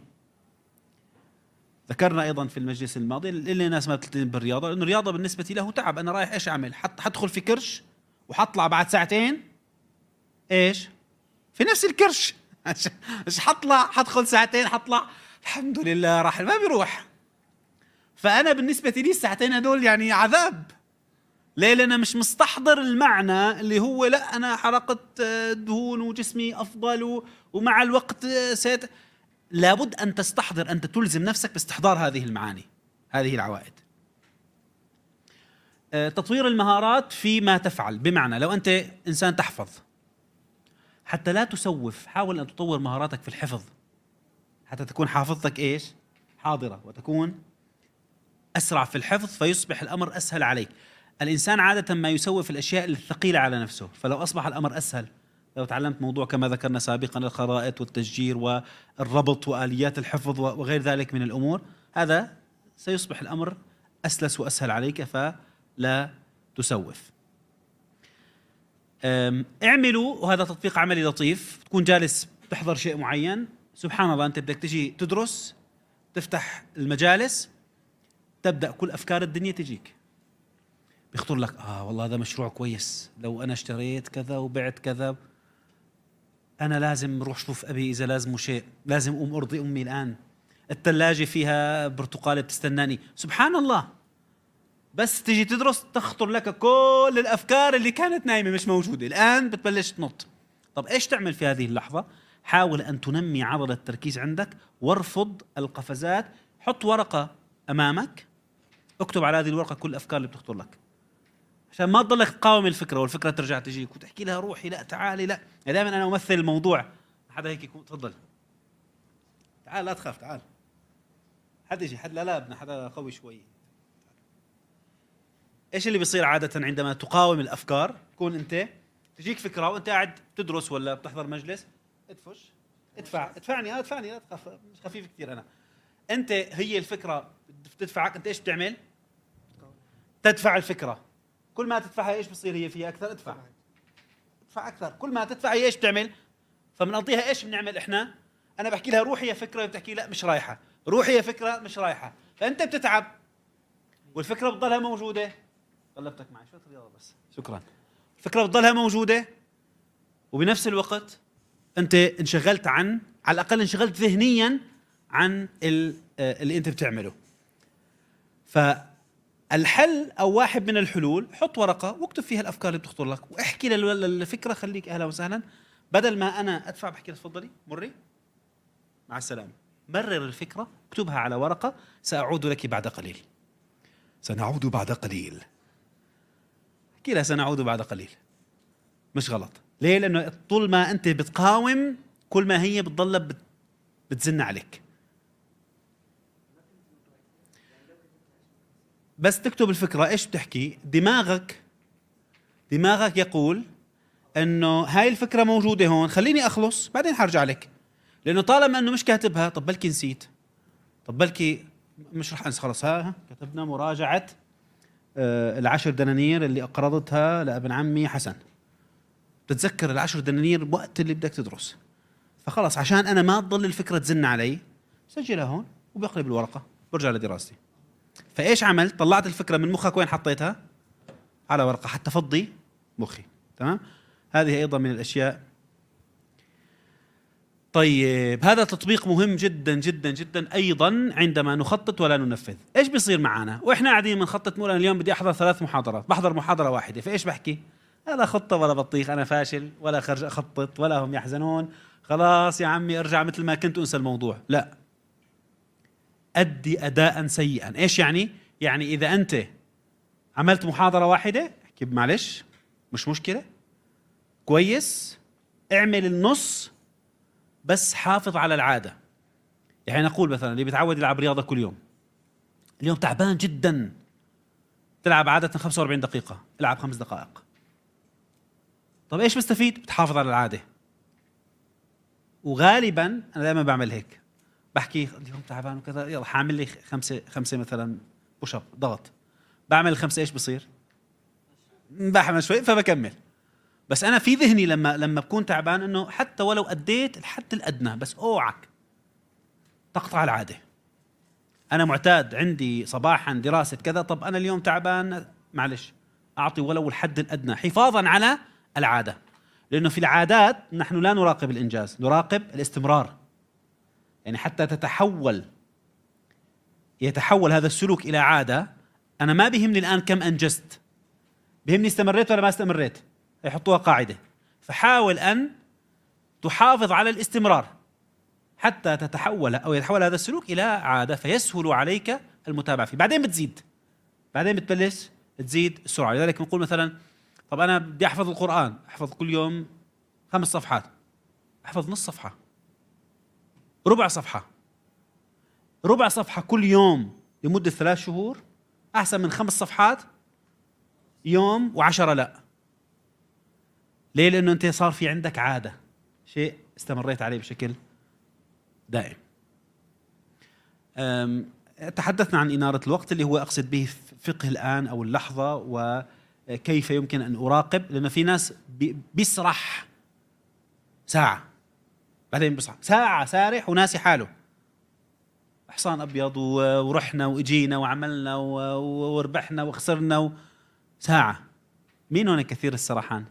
ذكرنا أيضا في المجلس الماضي اللي الناس ما بتلتزم بالرياضة، لأنه الرياضة بالنسبة له تعب، أنا رايح إيش أعمل؟ حدخل في كرش وحطلع بعد ساعتين إيش؟ في نفس الكرش مش حدخل ساعتين حطلع الحمد لله راح، ما بيروح. فأنا بالنسبة لي الساعتين هدول يعني عذاب. ليه؟ لأنا مش مستحضر المعنى اللي هو لا أنا حرقت دهون وجسمي أفضل ومع الوقت لابد أن تستحضر، أنت تلزم نفسك باستحضار هذه المعاني، هذه العوائد. تطوير المهارات فيما تفعل، بمعنى لو أنت إنسان تحفظ، حتى لا تسوف حاول أن تطور مهاراتك في الحفظ حتى تكون حافظتك إيش؟ حاضرة، وتكون أسرع في الحفظ فيصبح الأمر أسهل عليك. الإنسان عادة ما يسوف الأشياء الثقيلة على نفسه، فلو أصبح الأمر أسهل، لو تعلمت موضوع كما ذكرنا سابقا الخرائط والتشجير والربط وآليات الحفظ وغير ذلك من الأمور، هذا سيصبح الأمر أسلس وأسهل عليك فلا تسوف. اعملوا، وهذا تطبيق عملي لطيف، تكون جالس تحضر شيء معين، سبحان الله أنت بدك تجي تدرس، تفتح المجالس، تبدأ كل أفكار الدنيا تجيك، بيخطر لك والله هذا مشروع كويس، لو أنا اشتريت كذا وبعت كذا، أنا لازم أروح شوف أبي إذا لازمه شيء، لازم أقوم أرضي أمي الآن، الثلاجة فيها برتقالة بتستناني، سبحان الله. بس تيجي تدرس تخطر لك كل الأفكار اللي كانت نايمة مش موجودة، الآن بتبلش تنط. طب إيش تعمل في هذه اللحظة؟ حاول أن تنمي عضلة التركيز عندك، وارفض القفزات، حط ورقة أمامك، اكتب على هذه الورقة كل الأفكار اللي بتخطر لك، عشان ما تضلك تقاوم الفكرة والفكرة ترجع تجيك وتحكي لها روحي لا تعالي لا. دائما أنا أمثل الموضوع، حدا هيك يكون تفضل تعال لا تخاف تعال، حدا يجي حدا لا ابن حدا قوي شوي. ايش اللي بيصير عادة عندما تقاوم الأفكار؟ تكون أنت تجيك فكرة وأنت قاعد تدرس ولا بتحضر مجلس، ادفعني لا تخاف، مش خفيف كثير أنا. أنت هي الفكرة بتدفعك، أنت إيش بتعمل؟ تدفع الفكرة، كل ما تدفعها ايش بصير هي فيها اكثر؟ ادفع اكثر، كل ما تدفع هي ايش بتعمل؟ فبنقضيها ايش بنعمل احنا؟ انا بحكي لها روحي يا فكره، بتحكي لا مش رايحه، روحي يا فكره مش رايحه، فانت بتتعب والفكره بتضلها موجوده. طلبتك معي شويه رياضه بس، شكرا. الفكره بتضلها موجوده وبنفس الوقت انت انشغلت على الاقل انشغلت ذهنيا عن اللي انت بتعمله. الحل أو واحد من الحلول، حط ورقة واكتب فيها الأفكار اللي بتخطر لك، واحكي للفكرة خليك أهلا وسهلا، بدل ما أنا أدفع بحكي تفضلي مري مع السلامة، مرر الفكرة، اكتبها على ورقة، سأعود لك بعد قليل، سنعود بعد قليل، احكي لها سنعود بعد قليل، مش غلط. ليه؟ لأنه طول ما أنت بتقاوم كل ما هي بتضل بتزن عليك. بس تكتب الفكرة ايش بتحكي، دماغك يقول انه هاي الفكرة موجودة هون، خليني اخلص بعدين حرجع لك، لانه طالما انه مش كاتبها طب بلكي نسيت، طب بلكي مش رح انسى خلص. كتبنا مراجعة 10 دنانير اللي أقرضتها لابن عمي حسن. بتتذكر 10 دنانير بوقت اللي بدك تدرس، فخلص عشان أنا ما تضل الفكرة تزن علي سجلها هون وبقلب الورقة برجع لدراستي. فإيش عملت؟ طلعت الفكرة من مخك، وين حطيتها؟ على ورقة حتى فضي مخي. تمام؟ هذه أيضا من الأشياء. طيب هذا تطبيق مهم جدا جدا جدا أيضا عندما نخطط ولا ننفذ. إيش بيصير معنا وإحنا قاعدين بنخطط؟ مولانا اليوم بدي أحضر 3 محاضرات، بحضر محاضرة واحدة، فإيش بحكي؟ لا خطة ولا بطيخ، أنا فاشل ولا خرج أخطط ولا هم يحزنون، خلاص يا عمي ارجع مثل ما كنت وانسى الموضوع. لا، أدي أداء سيئا. إيش يعني؟ يعني إذا أنت عملت محاضرة واحدة احكي معلش مش مشكلة، كويس، اعمل النص بس حافظ على العادة. يعني نقول مثلا اللي بيتعود يلعب رياضة كل يوم، اليوم تعبان جدا، تلعب عادة 45 دقيقة، العب 5 دقائق. طب ايش بستفيد؟ بتحافظ على العادة. وغالبا انا دائما بعمل هيك، بحكي اليوم تعبان وكذا، يلا حاعمل لي خمسة مثلا بوش اب ضغط، بعمل 5 ايش بصير؟ بحمل شوي فبكمل. بس انا في ذهني لما بكون تعبان انه حتى ولو اديت الحد الادنى، بس اوعك تقطع العاده. انا معتاد عندي صباحا دراسه كذا، طب انا اليوم تعبان معلش اعطي ولو الحد الادنى حفاظا على العاده. لانه في العادات نحن لا نراقب الانجاز، نراقب الاستمرار. يعني حتى يتحول هذا السلوك الى عاده. انا ما بيهمني الان كم انجزت، بيهمني استمريت ولا ما استمريت. يحطوها قاعدة، فحاول أن تحافظ على الاستمرار حتى يتحول هذا السلوك إلى عادة، فيسهل عليك المتابعة فيه. بعدين بتزيد، بعدين بتبلش تزيد السرعة. لذلك بنقول مثلا طب أنا بدي أحفظ القرآن، أحفظ كل يوم 5 صفحات، أحفظ نص صفحة، ربع صفحة كل يوم لمدة 3 شهور أحسن من 5 صفحات يوم و10 لا. ليه؟ لأنه أنت صار في عندك عادة، شيء استمريت عليه بشكل دائم. تحدثنا عن إنارة الوقت اللي هو أقصد به فقه الآن أو اللحظة، وكيف يمكن أن أراقب. لأن في ناس بيسرح ساعة بعدين بيسرح ساعة، سارح وناسي حاله، حصان أبيض ورحنا وإجينا وعملنا وربحنا وخسرنا ساعة. مين هون كثير السرحان؟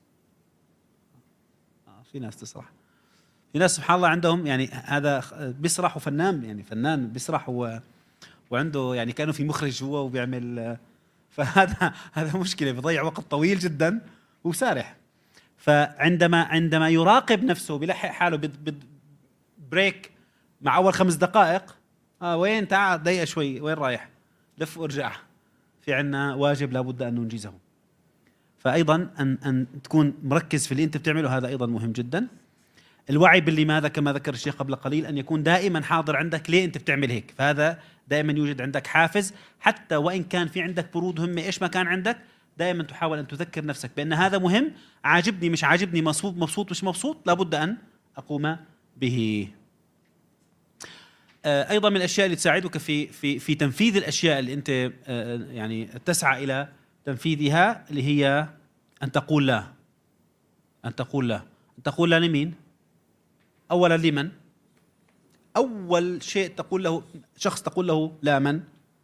في ناس تسرح، في ناس سبحان الله عندهم يعني هذا بيسرح وفنان، يعني فنان بيسرح وعنده يعني كانوا في مخرج جوا وبيعمل، فهذا مشكلة، بيضيع وقت طويل جدا وسارح. فعندما يراقب نفسه بيلحق حاله بريك مع أول 5 دقائق، وين تعال دقيقة شوي، وين رايح، لف وارجع، في عنا واجب لابد أن ننجزه. فأيضا أن تكون مركز في اللي أنت بتعمله، هذا أيضا مهم جدا. الوعي باللماذا كما ذكر الشيخ قبل قليل، أن يكون دائما حاضر عندك ليه أنت بتعمل هيك، فهذا دائما يوجد عندك حافز. حتى وإن كان في عندك برود همة إيش ما كان عندك، دائما تحاول أن تذكر نفسك بأن هذا مهم، عاجبني مش عاجبني، مبسوط مش مبسوط، لابد أن أقوم به. أيضا من الأشياء اللي تساعدك في تنفيذ الأشياء اللي أنت يعني تسعى إلى تنفيذها، اللي هي أن تقول لا. أن تقول لا لمين؟ أولا لمن؟ أول شيء تقول له شخص تقول له لا من؟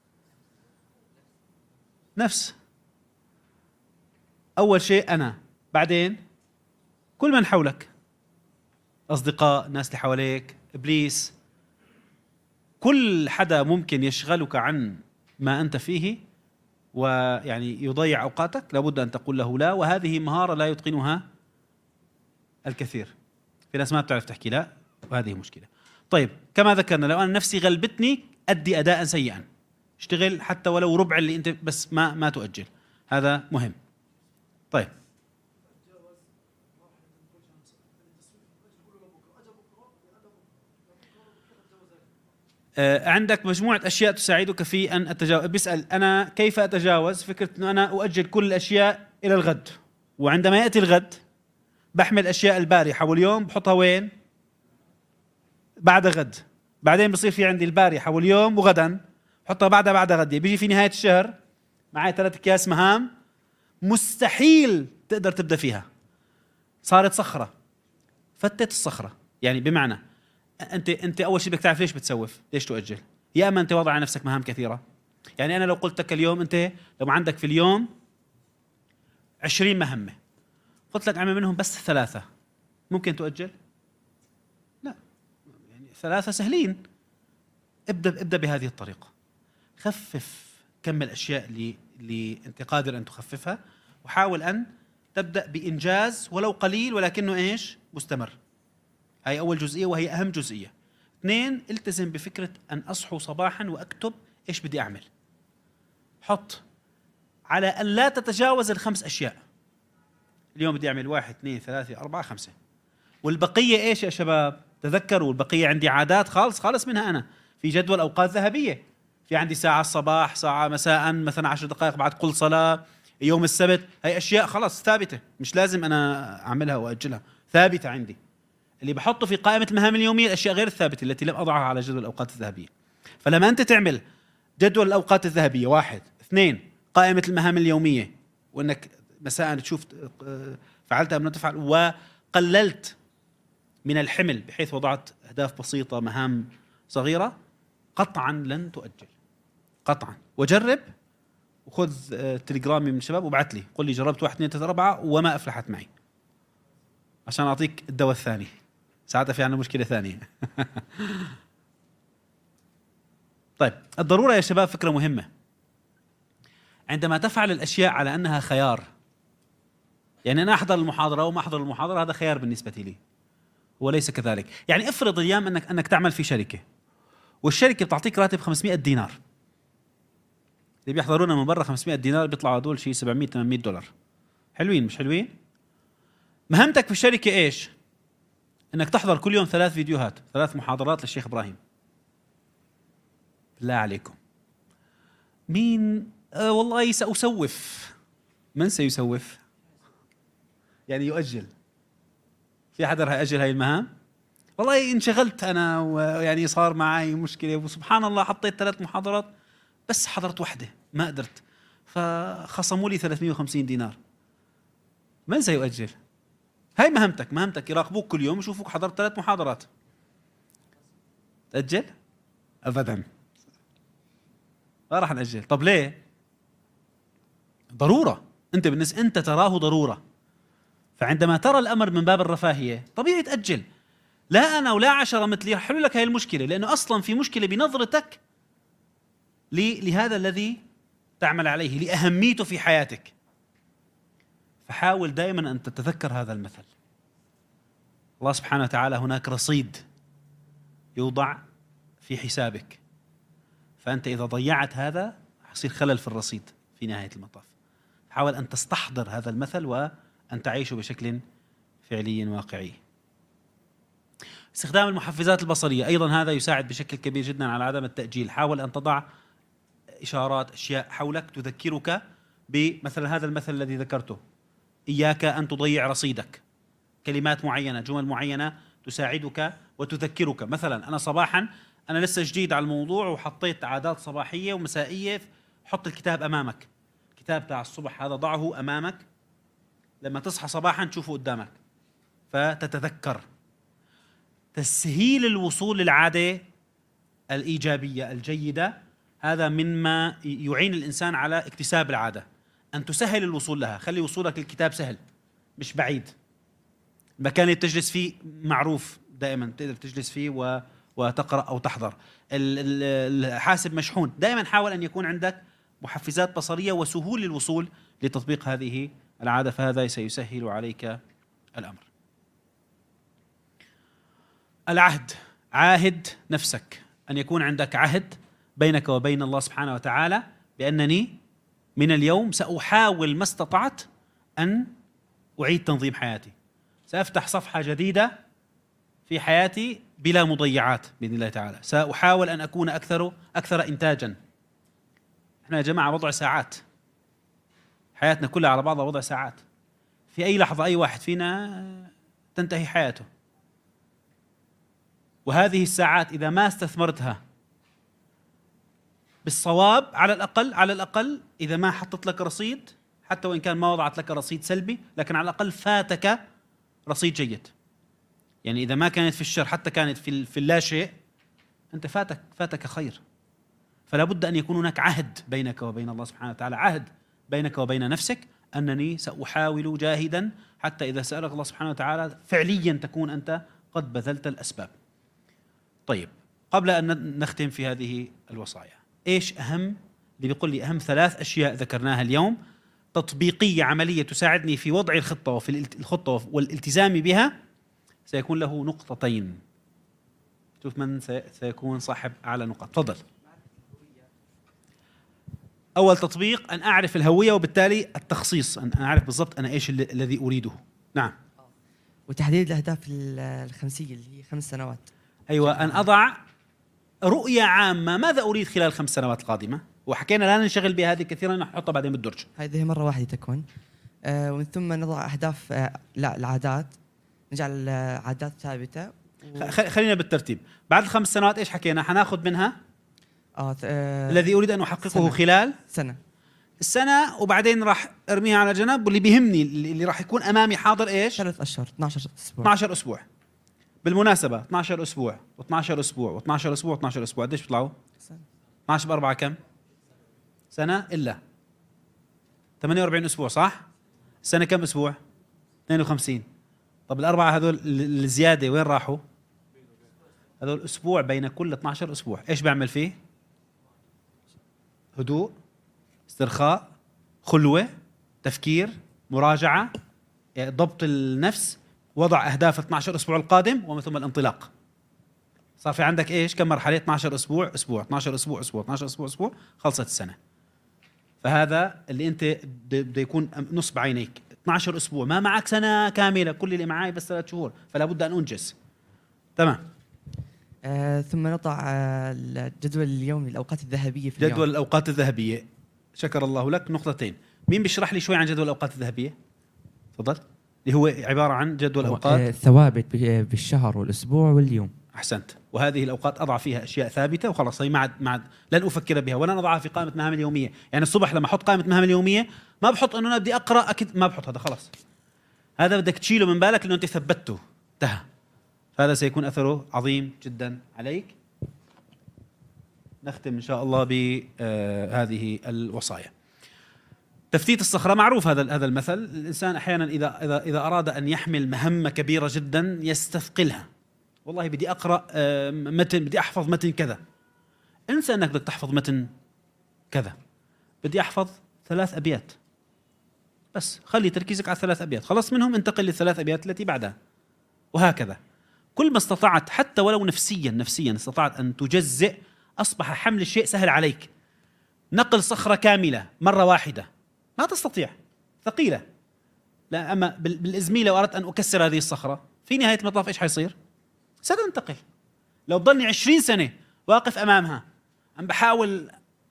نفس. أول شيء أنا، بعدين كل من حولك، أصدقاء، ناس اللي حواليك، إبليس، كل حدا ممكن يشغلك عن ما أنت فيه ويعني يضيع أوقاتك، لابد أن تقول له لا. وهذه مهارة لا يتقنها الكثير، في ناس ما بتعرف تحكي لا، وهذه مشكلة. طيب كما ذكرنا، لو أنا نفسي غلبتني أدي أداء سيئا، اشتغل حتى ولو ربع اللي أنت، بس ما تؤجل، هذا مهم. طيب عندك مجموعة أشياء تساعدك في أن أتجاوز. بيسأل أنا كيف أتجاوز فكرة أنه أنا أؤجل كل الأشياء إلى الغد، وعندما يأتي الغد بحمل أشياء البارحة واليوم بحطها وين؟ بعد غد. بعدين بصير في عندي البارحة واليوم وغدا، حطها بعد غدي، بيجي في نهاية الشهر معي 3 أكياس مهام مستحيل تقدر تبدأ فيها، صارت صخرة، فتت الصخرة. يعني بمعنى أنت أول شيء بدك تعرف ليش بتسوف، ليش تؤجل. يا أما أنت وضع على نفسك مهام كثيرة. يعني أنا لو قلت لك اليوم أنت لو عندك في اليوم 20 مهمة، قلت لك أعمل منهم بس 3، ممكن تؤجل؟ لا، يعني 3 سهلين. ابدأ بهذه الطريقة، خفف كم الأشياء اللي أنت قادر أن تخففها، وحاول أن تبدأ بإنجاز ولو قليل ولكنه إيش؟ مستمر. هاي أول جزئية وهي أهم جزئية. 2، التزم بفكرة أن أصحو صباحا وأكتب إيش بدي أعمل. حط على أن لا تتجاوز ال5 أشياء. اليوم بدي أعمل 1 2 3 4 5، والبقية إيش يا شباب؟ تذكروا البقية عندي عادات خالص منها. أنا في جدول أوقات ذهبية، في عندي ساعة الصباح، ساعة مساء، مثلا 10 دقائق بعد كل صلاة، يوم السبت. هاي أشياء خلاص ثابتة، مش لازم أنا أعملها وأجلها، ثابتة عندي. اللي بحطه في قائمة المهام اليومية الأشياء غير الثابتة التي لم أضعها على جدول الأوقات الذهبية. فلما أنت تعمل جدول الأوقات الذهبية 1 2 قائمة المهام اليومية، وأنك مساء تشوف فعلت أم لم تفعل، وقللت من الحمل بحيث وضعت أهداف بسيطة، مهام صغيرة، قطعا لن تؤجل قطعا. وجرب، وخذ تليجرامي من الشباب وابعث لي قل لي جربت 1 2 3 4 وما أفلحت معي، عشان أعطيك الدواء الثاني. ساعتها في عنا مشكلة ثانية. طيب، الضرورة يا شباب فكرة مهمة. عندما تفعل الأشياء على أنها خيار، يعني أنا أحضر المحاضرة وما أحضر المحاضرة، هذا خيار بالنسبة لي، وليس كذلك. يعني افرض أيام أنك تعمل في شركة، والشركة بتعطيك راتب 500 دينار، اللي بيحضرونا من برا 500 دينار بيطلعوا هذول شيء 700 800 دولار. حلوين مش حلوين؟ مهمتك في الشركة إيش؟ أنك تحضر كل يوم 3 فيديوهات، 3 محاضرات للشيخ إبراهيم. بالله عليكم مين والله سأسوف. من سيسوف؟ يعني يؤجل. في حدا رح يأجل هاي المهام؟ والله انشغلت أنا ويعني صار معي مشكلة، وسبحان الله حطيت 3 محاضرات بس حضرت واحدة ما قدرت، فخصموا لي 350 دينار. من سيؤجل؟ هاي مهمتك يراقبوك كل يوم يشوفوك حضرت 3 محاضرات. تأجل؟ أبدا، ما راح نأجل. طب ليه؟ ضرورة. أنت تراه ضرورة، فعندما ترى الأمر من باب الرفاهية طبيعي تأجل. لا أنا ولا 10 مثلي رح حلوا لك هاي المشكلة، لأنه أصلا في مشكلة بنظرتك لهذا الذي تعمل عليه، لأهميته في حياتك. فحاول دائما أن تتذكر هذا المثل. الله سبحانه وتعالى هناك رصيد يوضع في حسابك، فأنت إذا ضيعت هذا حيصير خلل في الرصيد في نهاية المطاف. حاول أن تستحضر هذا المثل وأن تعيشه بشكل فعلي واقعي. استخدام المحفزات البصرية أيضا هذا يساعد بشكل كبير جدا على عدم التأجيل. حاول أن تضع إشارات، أشياء حولك تذكرك بمثلا هذا المثل الذي ذكرته، إياك أن تضيع رصيدك. كلمات معينة، جمل معينة تساعدك وتذكرك. مثلا أنا صباحا أنا لسه جديد على الموضوع وحطيت عادات صباحية ومسائية، حط الكتاب أمامك، كتاب تاع الصبح هذا ضعه أمامك، لما تصحى صباحا تشوفه قدامك فتتذكر. تسهيل الوصول للعادة الإيجابية الجيدة هذا مما يعين الإنسان على اكتساب العادة، أن تسهل الوصول لها. خلي وصولك للكتاب سهل مش بعيد، المكان اللي تجلس فيه معروف، دائما تقدر تجلس فيه وتقرأ أو تحضر. الحاسب مشحون، دائما حاول أن يكون عندك محفزات بصرية وسهول الوصول لتطبيق هذه العادة، فهذا سيسهل عليك الأمر. العهد، عاهد نفسك، أن يكون عندك عهد بينك وبين الله سبحانه وتعالى بأنني من اليوم سأحاول ما استطعت أن أعيد تنظيم حياتي، سأفتح صفحة جديدة في حياتي بلا مضيعات بإذن الله تعالى، سأحاول أن أكون أكثر إنتاجا. إحنا يا جماعة وضع ساعات، حياتنا كلها على بعضها وضع ساعات، في أي لحظة أي واحد فينا تنتهي حياته. وهذه الساعات إذا ما استثمرتها بالصواب، على الأقل إذا ما حطت لك رصيد، حتى وإن كان ما وضعت لك رصيد سلبي، لكن على الأقل فاتك رصيد جيد. يعني إذا ما كانت في الشر، حتى كانت في اللا شيء، أنت فاتك خير. فلا بد أن يكون هناك عهد بينك وبين الله سبحانه وتعالى، عهد بينك وبين نفسك أنني سأحاول جاهدا حتى إذا سألك الله سبحانه وتعالى فعليا تكون أنت قد بذلت الأسباب. طيب، قبل أن نختم في هذه الوصايا، إيش أهم اللي بيقول لي أهم 3 أشياء ذكرناها اليوم تطبيقية عملية تساعدني في وضع الخطة وفي الخطة والالتزام بها، سيكون له نقطتين. شوف من سيكون صاحب أعلى نقاط. تفضل. أول تطبيق أن أعرف الهوية، وبالتالي التخصيص، أن أعرف بالضبط أنا إيش الذي أريده. نعم. وتحديد الأهداف الخمسية اللي هي 5 سنوات. أيوة، أن أضع رؤية عامة، ماذا أريد خلال 5 سنوات القادمة، وحكينا لا ننشغل بهذه كثيرا، نحطها بعدين بالدرج. هذه مرة واحدة تكون. ومن ثم نضع أهداف العادات، نجعل عادات ثابتة. خلينا بالترتيب. بعد ال5 سنوات إيش حكينا؟ حناخذ منها الذي أريد أن أحققه خلال السنة، وبعدين راح أرميها على جنب، واللي بيهمني اللي راح يكون أمامي حاضر إيش؟ 3 أشهر، 12 أسبوع. 12 أسبوع. بالمناسبة 12 أسبوع و12 أسبوع و12 أسبوع و12 أسبوع قديش بيطلعوا؟ 12 ب4 كم؟ سنة إلا 48 أسبوع، صح؟ السنة كم أسبوع؟ 52. طب الأربعة هذول الزيادة وين راحوا؟ هذول أسبوع بين كل 12 أسبوع. إيش بعمل فيه؟ هدوء، استرخاء، خلوة، تفكير، مراجعة، ضبط النفس، وضع أهداف 12 أسبوع القادم، ومن ثم الانطلاق. صار في عندك إيش؟ كم مرحلة؟ 12 أسبوع، 12 أسبوع، 12 أسبوع، خلصت السنة. فهذا اللي أنت بده يكون نصب عينيك. 12 أسبوع، ما معك سنة كاملة، كل اللي معاي بس 3 شهور، فلا بد أن أنجز. تمام. ثم نضع الجدول اليومي الأوقات الذهبية في اليوم. جدول الأوقات الذهبية، شكر الله لك. نقطتين. مين بيشرح لي شوي عن جدول الأوقات الذهبية؟ تفضل. اللي هو عبارة عن جدول أوقات ثوابت بالشهر والأسبوع واليوم. أحسنت. وهذه الأوقات أضع فيها أشياء ثابتة وخلاص، هي معد لن أفكر بها ولن أضعها في قائمة مهام اليومية. يعني الصبح لما أحط قائمة مهام اليومية ما بحط إنه أنا بدي أقرأ، أكيد ما بحط هذا، خلاص هذا بدك تشيله من بالك لأنه أنت ثبته، انتهى. فهذا سيكون أثره عظيم جدا عليك. نختم إن شاء الله بهذه الوصايا. تفتيت الصخرة معروف هذا المثل. الإنسان أحيانا إذا أراد أن يحمل مهمة كبيرة جدا يستثقلها. والله بدي أقرأ متن، بدي أحفظ متن كذا. انسى أنك بدك تحفظ متن كذا، بدي أحفظ 3 أبيات بس. خلي تركيزك على 3 أبيات، خلص منهم انتقل لل3 أبيات التي بعدها، وهكذا. كل ما استطعت حتى ولو نفسيا استطعت أن تجزئ، أصبح حمل الشيء سهل عليك. نقل صخرة كاملة مرة واحدة ما تستطيع، ثقيلة. لا، أما بالإزميل لو أردت أن أكسر هذه الصخرة في نهاية المطاف إيش حيصير؟ ستنتقل. لو ضلني 20 سنة واقف أمامها أم بحاول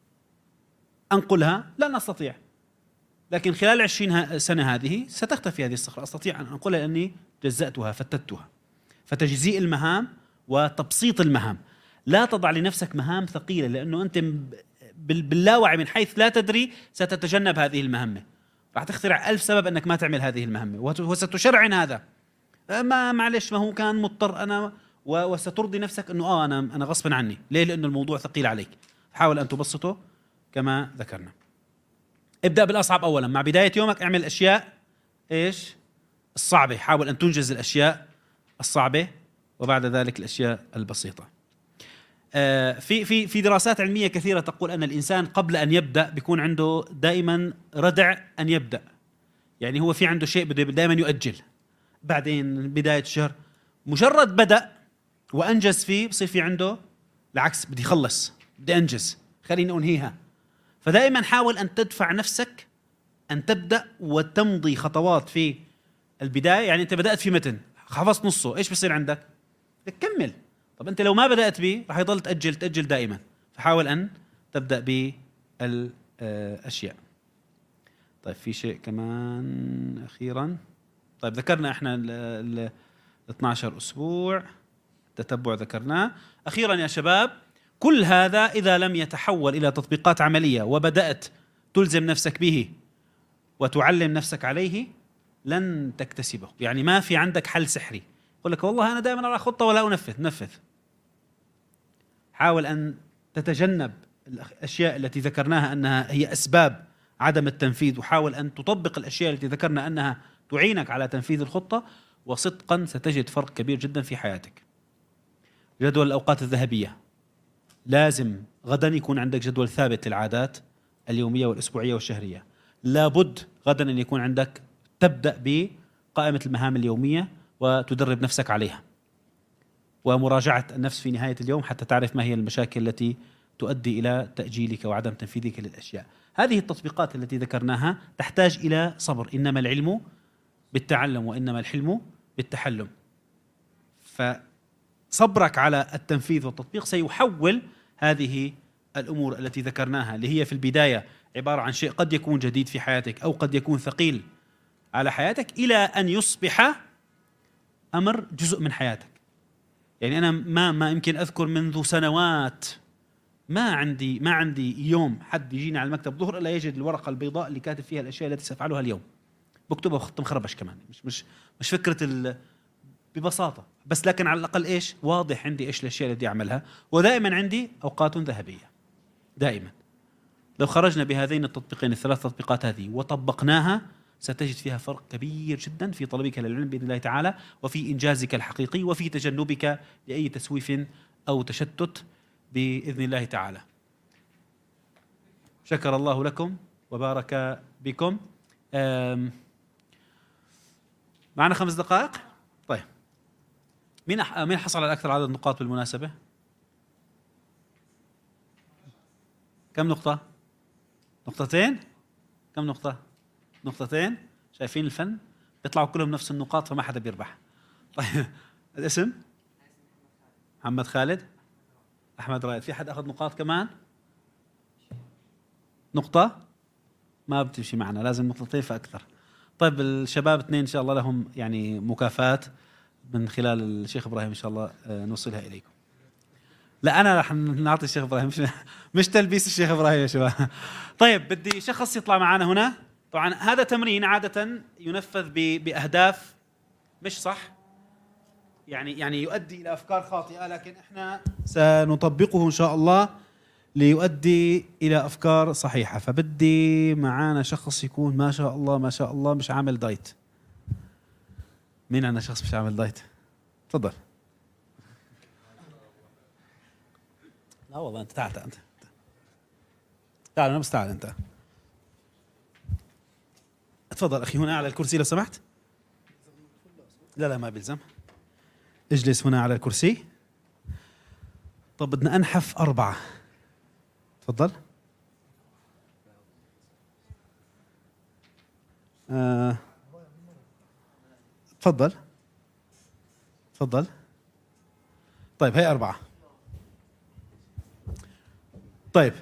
أنقلها لن أستطيع. لكن خلال 20 سنة هذه ستختفي هذه الصخرة، أستطيع أن أنقلها لأني جزأتها، فتتها. فتجزيء المهام وتبسيط المهام. لا تضع لنفسك مهام ثقيلة، لأنه أنت باللاوعي من حيث لا تدري ستتجنب هذه المهمة. راح تخترع 1000 سبب أنك ما تعمل هذه المهمة، وستشرعن هذا. ما معلش، ما هو كان مضطر أنا، وسترضي نفسك أنه أنا غصبا عني. ليه؟ لأنه الموضوع ثقيل عليك. حاول أن تبسطه كما ذكرنا. ابدأ بالأصعب أولا. مع بداية يومك اعمل الأشياء إيش؟ الصعبة. حاول أن تنجز الأشياء الصعبة، وبعد ذلك الأشياء البسيطة. في دراسات علمية كثيرة تقول أن الإنسان قبل أن يبدأ بيكون عنده دائما ردع أن يبدأ. يعني هو في عنده شيء بده دائما يؤجل، بعدين بداية الشهر. مجرد بدأ وأنجز فيه بصير في عنده العكس، بدي خلص، بدي أنجز، خليني أنهيها. فدائما حاول أن تدفع نفسك أن تبدأ وتمضي خطوات في البداية. يعني أنت بدأت في متن، حفظت نصه، إيش بصير عندك؟ بدك تكمل. طب أنت لو ما بدأت به راح يضل تأجل دائما. فحاول أن تبدأ بالأشياء. طيب في شيء كمان أخيرا. طيب ذكرنا إحنا ال 12 أسبوع، التتبع ذكرناه. أخيرا يا شباب، كل هذا إذا لم يتحول إلى تطبيقات عملية وبدأت تلزم نفسك به وتعلم نفسك عليه لن تكتسبه. يعني ما في عندك حل سحري يقول لك والله أنا دائما أرى خطة ولا نفذ. حاول أن تتجنب الأشياء التي ذكرناها أنها هي أسباب عدم التنفيذ، وحاول أن تطبق الأشياء التي ذكرنا أنها تعينك على تنفيذ الخطة، وصدقا ستجد فرق كبير جدا في حياتك. جدول الأوقات الذهبية، لازم غدا يكون عندك جدول ثابت للعادات اليومية والأسبوعية والشهرية. لابد غدا أن يكون عندك تبدأ بقائمة المهام اليومية وتدرب نفسك عليها، ومراجعة النفس في نهاية اليوم حتى تعرف ما هي المشاكل التي تؤدي إلى تأجيلك وعدم تنفيذك للأشياء. هذه التطبيقات التي ذكرناها تحتاج إلى صبر. إنما العلم بالتعلم وإنما الحلم بالتحلم. فصبرك على التنفيذ والتطبيق سيحول هذه الأمور التي ذكرناها، اللي هي في البداية عبارة عن شيء قد يكون جديد في حياتك أو قد يكون ثقيل على حياتك، إلى أن يصبح أمر جزء من حياتك. يعني أنا ما يمكن أذكر منذ سنوات ما عندي يوم حد يجيني على المكتب ظهر إلا يجد الورقة البيضاء اللي كاتب فيها الأشياء التي سأفعلها اليوم، بكتبها بخط مخربش كمان، مش فكرة ببساطة، بس لكن على الأقل إيش واضح عندي إيش الأشياء اللي بدي أعملها. ودائما عندي أوقات ذهبية دائما. لو خرجنا بهذين التطبيقين، الثلاث تطبيقات هذه، وطبقناها، ستجد فيها فرق كبير جدا في طلبك للعلم بإذن الله تعالى، وفي إنجازك الحقيقي، وفي تجنبك لأي تسويف أو تشتت بإذن الله تعالى. شكر الله لكم وبارك بكم. معنا 5 دقائق. طيب، مين حصل على أكثر عدد نقاط بالمناسبة؟ كم نقطة؟ نقطتين؟ كم نقطة؟ نقطتين. شايفين الفن؟ يطلعوا كلهم نفس النقاط فما حدا بيربح. طيب، الاسم؟ محمد خالد. أحمد رائد. في حد أخذ نقاط كمان؟ نقطة؟ ما بتمشي معنا، لازم نقطتين فأكثر. طيب، الشباب 2 إن شاء الله لهم يعني مكافآت من خلال الشيخ إبراهيم إن شاء الله نوصلها إليكم. لا، أنا رح نعطي الشيخ إبراهيم، مش تلبيس الشيخ إبراهيم يا شباب. طيب، بدي شخص يطلع معنا هنا. طبعا هذا تمرين عادة ينفذ بأهداف مش صح، يعني يؤدي إلى أفكار خاطئة، لكن إحنا سنطبقه إن شاء الله ليؤدي إلى أفكار صحيحة. فبدي معانا شخص يكون ما شاء الله مش عامل دايت. مين عندنا شخص مش عامل دايت؟ تفضل. لا والله أنت تعال أنا بس تعال أنت. تفضل أخي هنا على الكرسي لو سمحت. لا ما بيلزم. اجلس هنا على الكرسي. طب بدنا أنحف 4. تفضل. تفضل. طيب، هي 4. طيب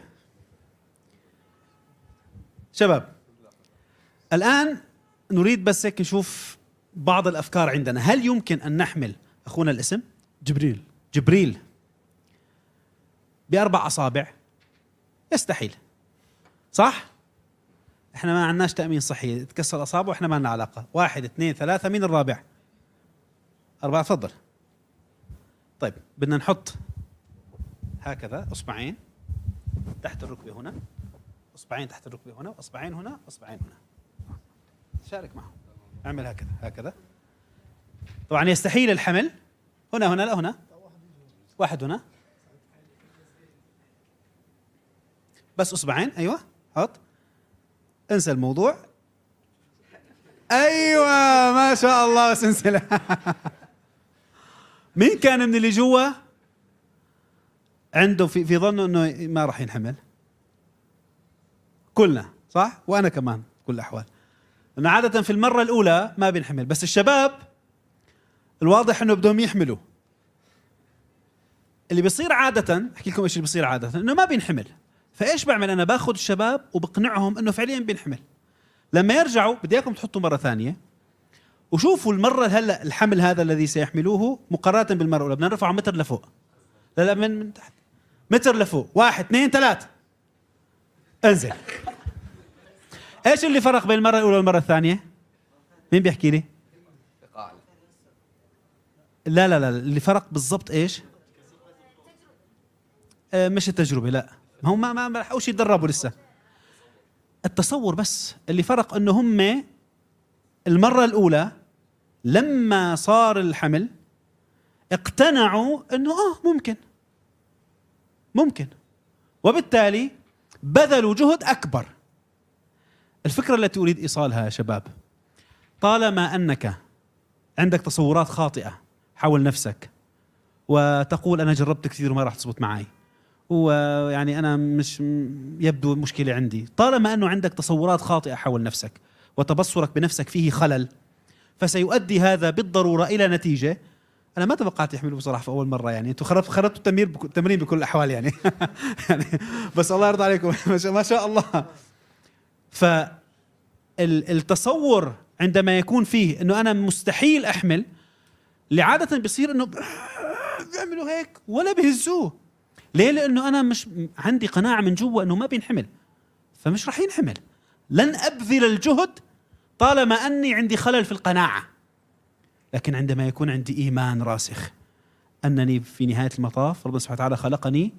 شباب، الآن نريد بس هيك نشوف بعض الأفكار عندنا. هل يمكن أن نحمل أخونا الاسم جبريل ب4 أصابع؟ يستحيل، صح؟ احنا ما عندناش تأمين صحي، تكسر أصابع واحنا ما لنا علاقة. 1 2 3، مين الرابع؟ 4. تفضل. طيب، بدنا نحط هكذا أصبعين تحت الركبة هنا، أصبعين تحت الركبة هنا، وأصبعين هنا، وأصبعين هنا. شارك معه، اعمل هكذا. طبعا يستحيل الحمل هنا لا هنا، 1 هنا، بس أصبعين. أيوة، حط، انسى الموضوع. أيوة، ما شاء الله، سلسلة. مين كان من اللي جوا عنده في ظنه انه ما راح ينحمل؟ كلنا، صح؟ وانا كمان كل الاحوال. لأن عادة في المرة الأولى ما بينحمل، بس الشباب الواضح انه بدهم يحملوا. اللي بيصير عادة، احكي لكم ايش اللي بيصير عادة، انه ما بينحمل. فايش بعمل انا؟ باخذ الشباب وبقنعهم انه فعليا بينحمل. لما يرجعوا بدي اياكم تحطوا مرة ثانية وشوفوا المرة هلا الحمل هذا الذي سيحملوه مقارنة بالمرة الأولى، بدنا نرفعه متر لفوق، لا من تحت متر لفوق، 1 2 3 انزل. ايش اللي فرق بين المرة الأولى والمرة الثانية؟ مين بيحكي لي؟ لا اللي فرق بالضبط ايش؟ مش التجربة، لا هم ما لحقوش يتدربوا لسه، التصور بس اللي فرق انه هم المرة الأولى لما صار الحمل اقتنعوا انه ممكن، وبالتالي بذلوا جهد أكبر. الفكرة التي أريد إيصالها يا شباب، طالما أنك عندك تصورات خاطئة حول نفسك وتقول أنا جربت كثير وما راح تزبط معي، ويعني أنا مش يبدو مشكلة عندي، طالما أنه عندك تصورات خاطئة حول نفسك وتبصرك بنفسك فيه خلل، فسيؤدي هذا بالضرورة إلى نتيجة. أنا ما توقعت يحملوا بصراحة في أول مرة، يعني أنتم خربتوا التمرين بكل الأحوال يعني. يعني بس الله يرضى عليكم ما شاء الله. فالتصور عندما يكون فيه أنه أنا مستحيل أحمل، لعادة بيصير أنه بيعملوا هيك ولا بيهزوه. ليه؟ لأنه أنا مش عندي قناعة من جوا أنه ما بينحمل، فمش راح ينحمل. لن أبذل الجهد طالما أني عندي خلل في القناعة. لكن عندما يكون عندي إيمان راسخ أنني في نهاية المطاف ربنا سبحانه وتعالى خلقني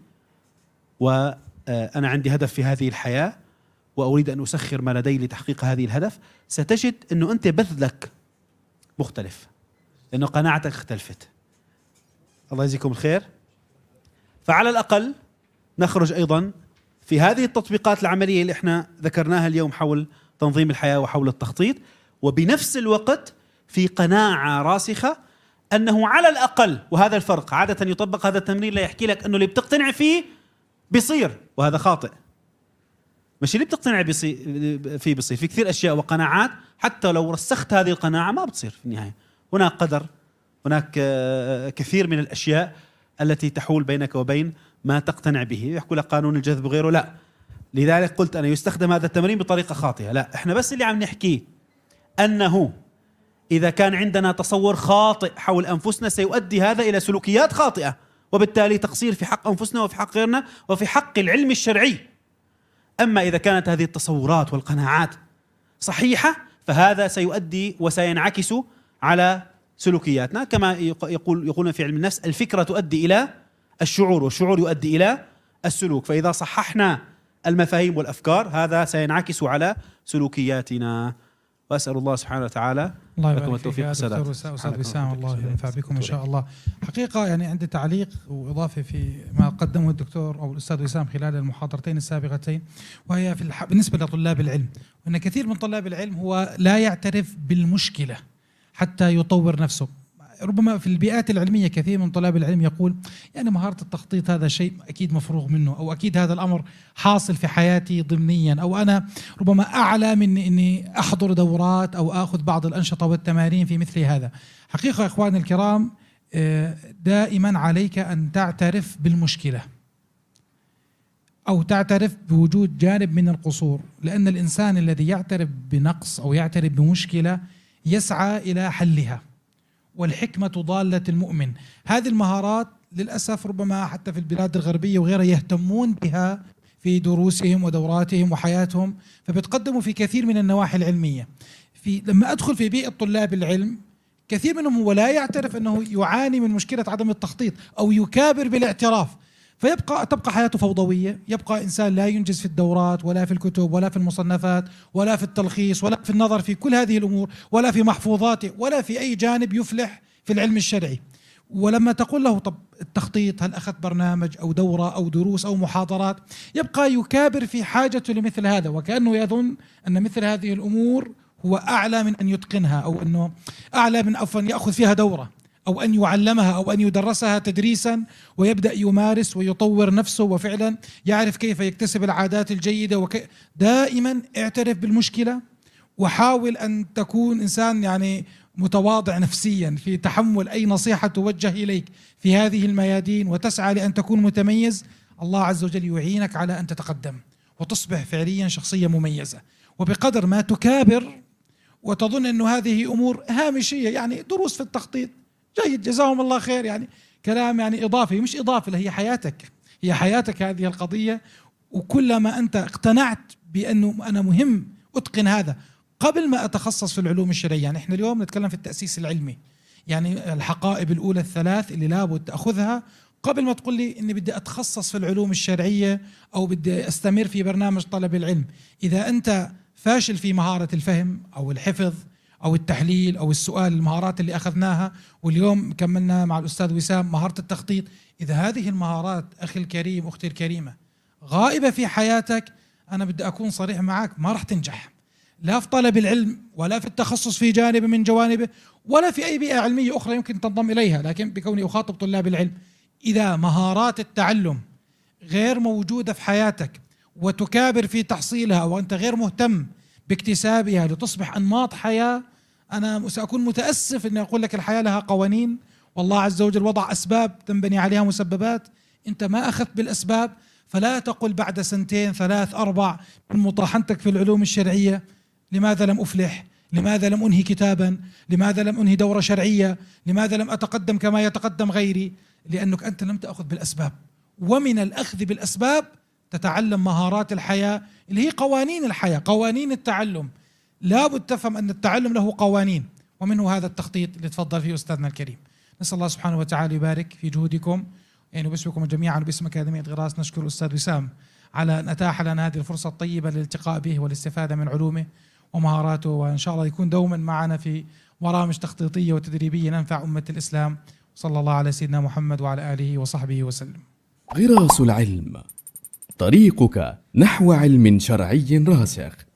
وأنا عندي هدف في هذه الحياة وأريد أن أسخر ما لدي لتحقيق هذه الهدف، ستجد أنه أنت بذلك مختلف، لأنه قناعتك اختلفت. الله يجزيكم الخير. فعلى الأقل نخرج أيضا في هذه التطبيقات العملية اللي احنا ذكرناها اليوم حول تنظيم الحياة وحول التخطيط، وبنفس الوقت في قناعة راسخة أنه على الأقل، وهذا الفرق، عادة يطبق هذا التمرين ليحكي لك أنه اللي بتقتنع فيه بيصير، وهذا خاطئ. مش اللي بتقتنع فيه بيصير، في كثير أشياء وقناعات حتى لو رسخت هذه القناعة ما بتصير في النهاية. هناك قدر، هناك كثير من الأشياء التي تحول بينك وبين ما تقتنع به. يحكوا لك قانون الجذب وغيره، لا. لذلك قلت أنا يستخدم هذا التمرين بطريقة خاطئة. لا، احنا بس اللي عم نحكيه أنه إذا كان عندنا تصور خاطئ حول أنفسنا سيؤدي هذا إلى سلوكيات خاطئة، وبالتالي تقصير في حق أنفسنا وفي حق غيرنا وفي حق العلم الشرعي. أما إذا كانت هذه التصورات والقناعات صحيحة فهذا سيؤدي وسينعكس على سلوكياتنا، كما يقولون في علم النفس الفكرة تؤدي إلى الشعور والشعور يؤدي إلى السلوك. فإذا صححنا المفاهيم والأفكار هذا سينعكس على سلوكياتنا. وأسأل الله سبحانه وتعالى لكم التوفيق والسداد. أستاذ وسام الله ينفع بكم إن شاء الله. حقيقة يعني عندي تعليق وإضافة في ما قدمه الدكتور أو الأستاذ وسام خلال المحاضرتين السابقتين، وهي بالنسبة لطلاب العلم، وأن كثير من طلاب العلم هو لا يعترف بالمشكلة حتى يطور نفسه. ربما في البيئات العلمية كثير من طلاب العلم يقول يعني مهارة التخطيط هذا شيء أكيد مفروغ منه، أو أكيد هذا الأمر حاصل في حياتي ضمنيا، أو أنا ربما أعلى من إني أحضر دورات أو أخذ بعض الأنشطة والتمارين في مثل هذا. حقيقة إخواني الكرام، دائما عليك أن تعترف بالمشكلة أو تعترف بوجود جانب من القصور، لأن الإنسان الذي يعترف بنقص أو يعترف بمشكلة يسعى إلى حلها، والحكمة ضالة المؤمن. هذه المهارات للأسف ربما حتى في البلاد الغربية وغيرها يهتمون بها في دروسهم ودوراتهم وحياتهم، فبتقدموا في كثير من النواحي العلمية. لما أدخل في بيئة طلاب العلم كثير منهم هو لا يعترف أنه يعاني من مشكلة عدم التخطيط أو يكابر بالاعتراف، تبقى حياته فوضوية، يبقى إنسان لا ينجز في الدورات ولا في الكتب ولا في المصنفات ولا في التلخيص ولا في النظر في كل هذه الأمور ولا في محفوظاته ولا في أي جانب يفلح في العلم الشرعي. ولما تقول له طب التخطيط، هل أخذت برنامج أو دورة أو دروس أو محاضرات، يبقى يكابر في حاجته لمثل هذا، وكأنه يظن أن مثل هذه الأمور هو أعلى من أن يتقنها، أو أنه أعلى من أن يأخذ فيها دورة أو أن يعلمها أو أن يدرسها تدريسا ويبدأ يمارس ويطور نفسه وفعلا يعرف كيف يكتسب العادات الجيدة. دائما اعترف بالمشكلة، وحاول أن تكون إنسان يعني متواضع نفسيا في تحمل أي نصيحة توجه إليك في هذه الميادين، وتسعى لأن تكون متميز. الله عز وجل يعينك على أن تتقدم وتصبح فعليا شخصية مميزة. وبقدر ما تكابر وتظن أنه هذه أمور هامشية، يعني دروس في التخطيط، جيد، جزاهم الله خير، يعني كلام يعني إضافي، مش إضافي، هي حياتك، هي حياتك هذه القضية. وكلما أنت اقتنعت بأنه أنا مهم أتقن هذا قبل ما أتخصص في العلوم الشرعية. يعني إحنا اليوم نتكلم في التأسيس العلمي، يعني الحقائب الأولى الثلاث اللي لابد تأخذها قبل ما تقول لي إني بدي أتخصص في العلوم الشرعية أو بدي أستمر في برنامج طلب العلم. إذا أنت فاشل في مهارة الفهم أو الحفظ أو التحليل أو السؤال، المهارات اللي أخذناها واليوم كملنا مع الأستاذ وسام مهارة التخطيط، إذا هذه المهارات أخي الكريم أختي الكريمة غائبة في حياتك، أنا بدي أكون صريح معك، ما راح تنجح لا في طلب العلم ولا في التخصص في جانب من جوانبه ولا في أي بيئة علمية أخرى يمكن تنضم إليها. لكن بكوني أخاطب طلاب العلم، إذا مهارات التعلم غير موجودة في حياتك وتكابر في تحصيلها وأنت غير مهتم باكتسابها لتصبح أنماط حياة، أنا سأكون متأسف أن أقول لك الحياة لها قوانين، والله عز وجل وضع أسباب تنبني عليها مسببات، أنت ما أخذت بالأسباب، فلا تقل بعد سنتين ثلاث أربع من مطاحنتك في العلوم الشرعية لماذا لم أفلح، لماذا لم أنهي كتابا، لماذا لم أنهي دورة شرعية، لماذا لم أتقدم كما يتقدم غيري، لأنك أنت لم تأخذ بالأسباب. ومن الأخذ بالأسباب تتعلم مهارات الحياة اللي هي قوانين الحياة، قوانين التعلم. لابد تفهم أن التعلم له قوانين، ومنه هذا التخطيط اللي تفضل فيه أستاذنا الكريم. نسأل الله سبحانه وتعالى يبارك في جهودكم، يعني باسمكم جميعا وباسم أكاديمية غراس نشكر الأستاذ وسام على أن أتاح لنا هذه الفرصة الطيبة للالتقاء به والاستفادة من علومه ومهاراته، وإن شاء الله يكون دوما معنا في برامج تخطيطية وتدريبية ننفع أمة الإسلام. صلى الله على سيدنا محمد وعلى آله وصحبه وسلم. غراس العلم، طريقك نحو علم شرعي راسخ.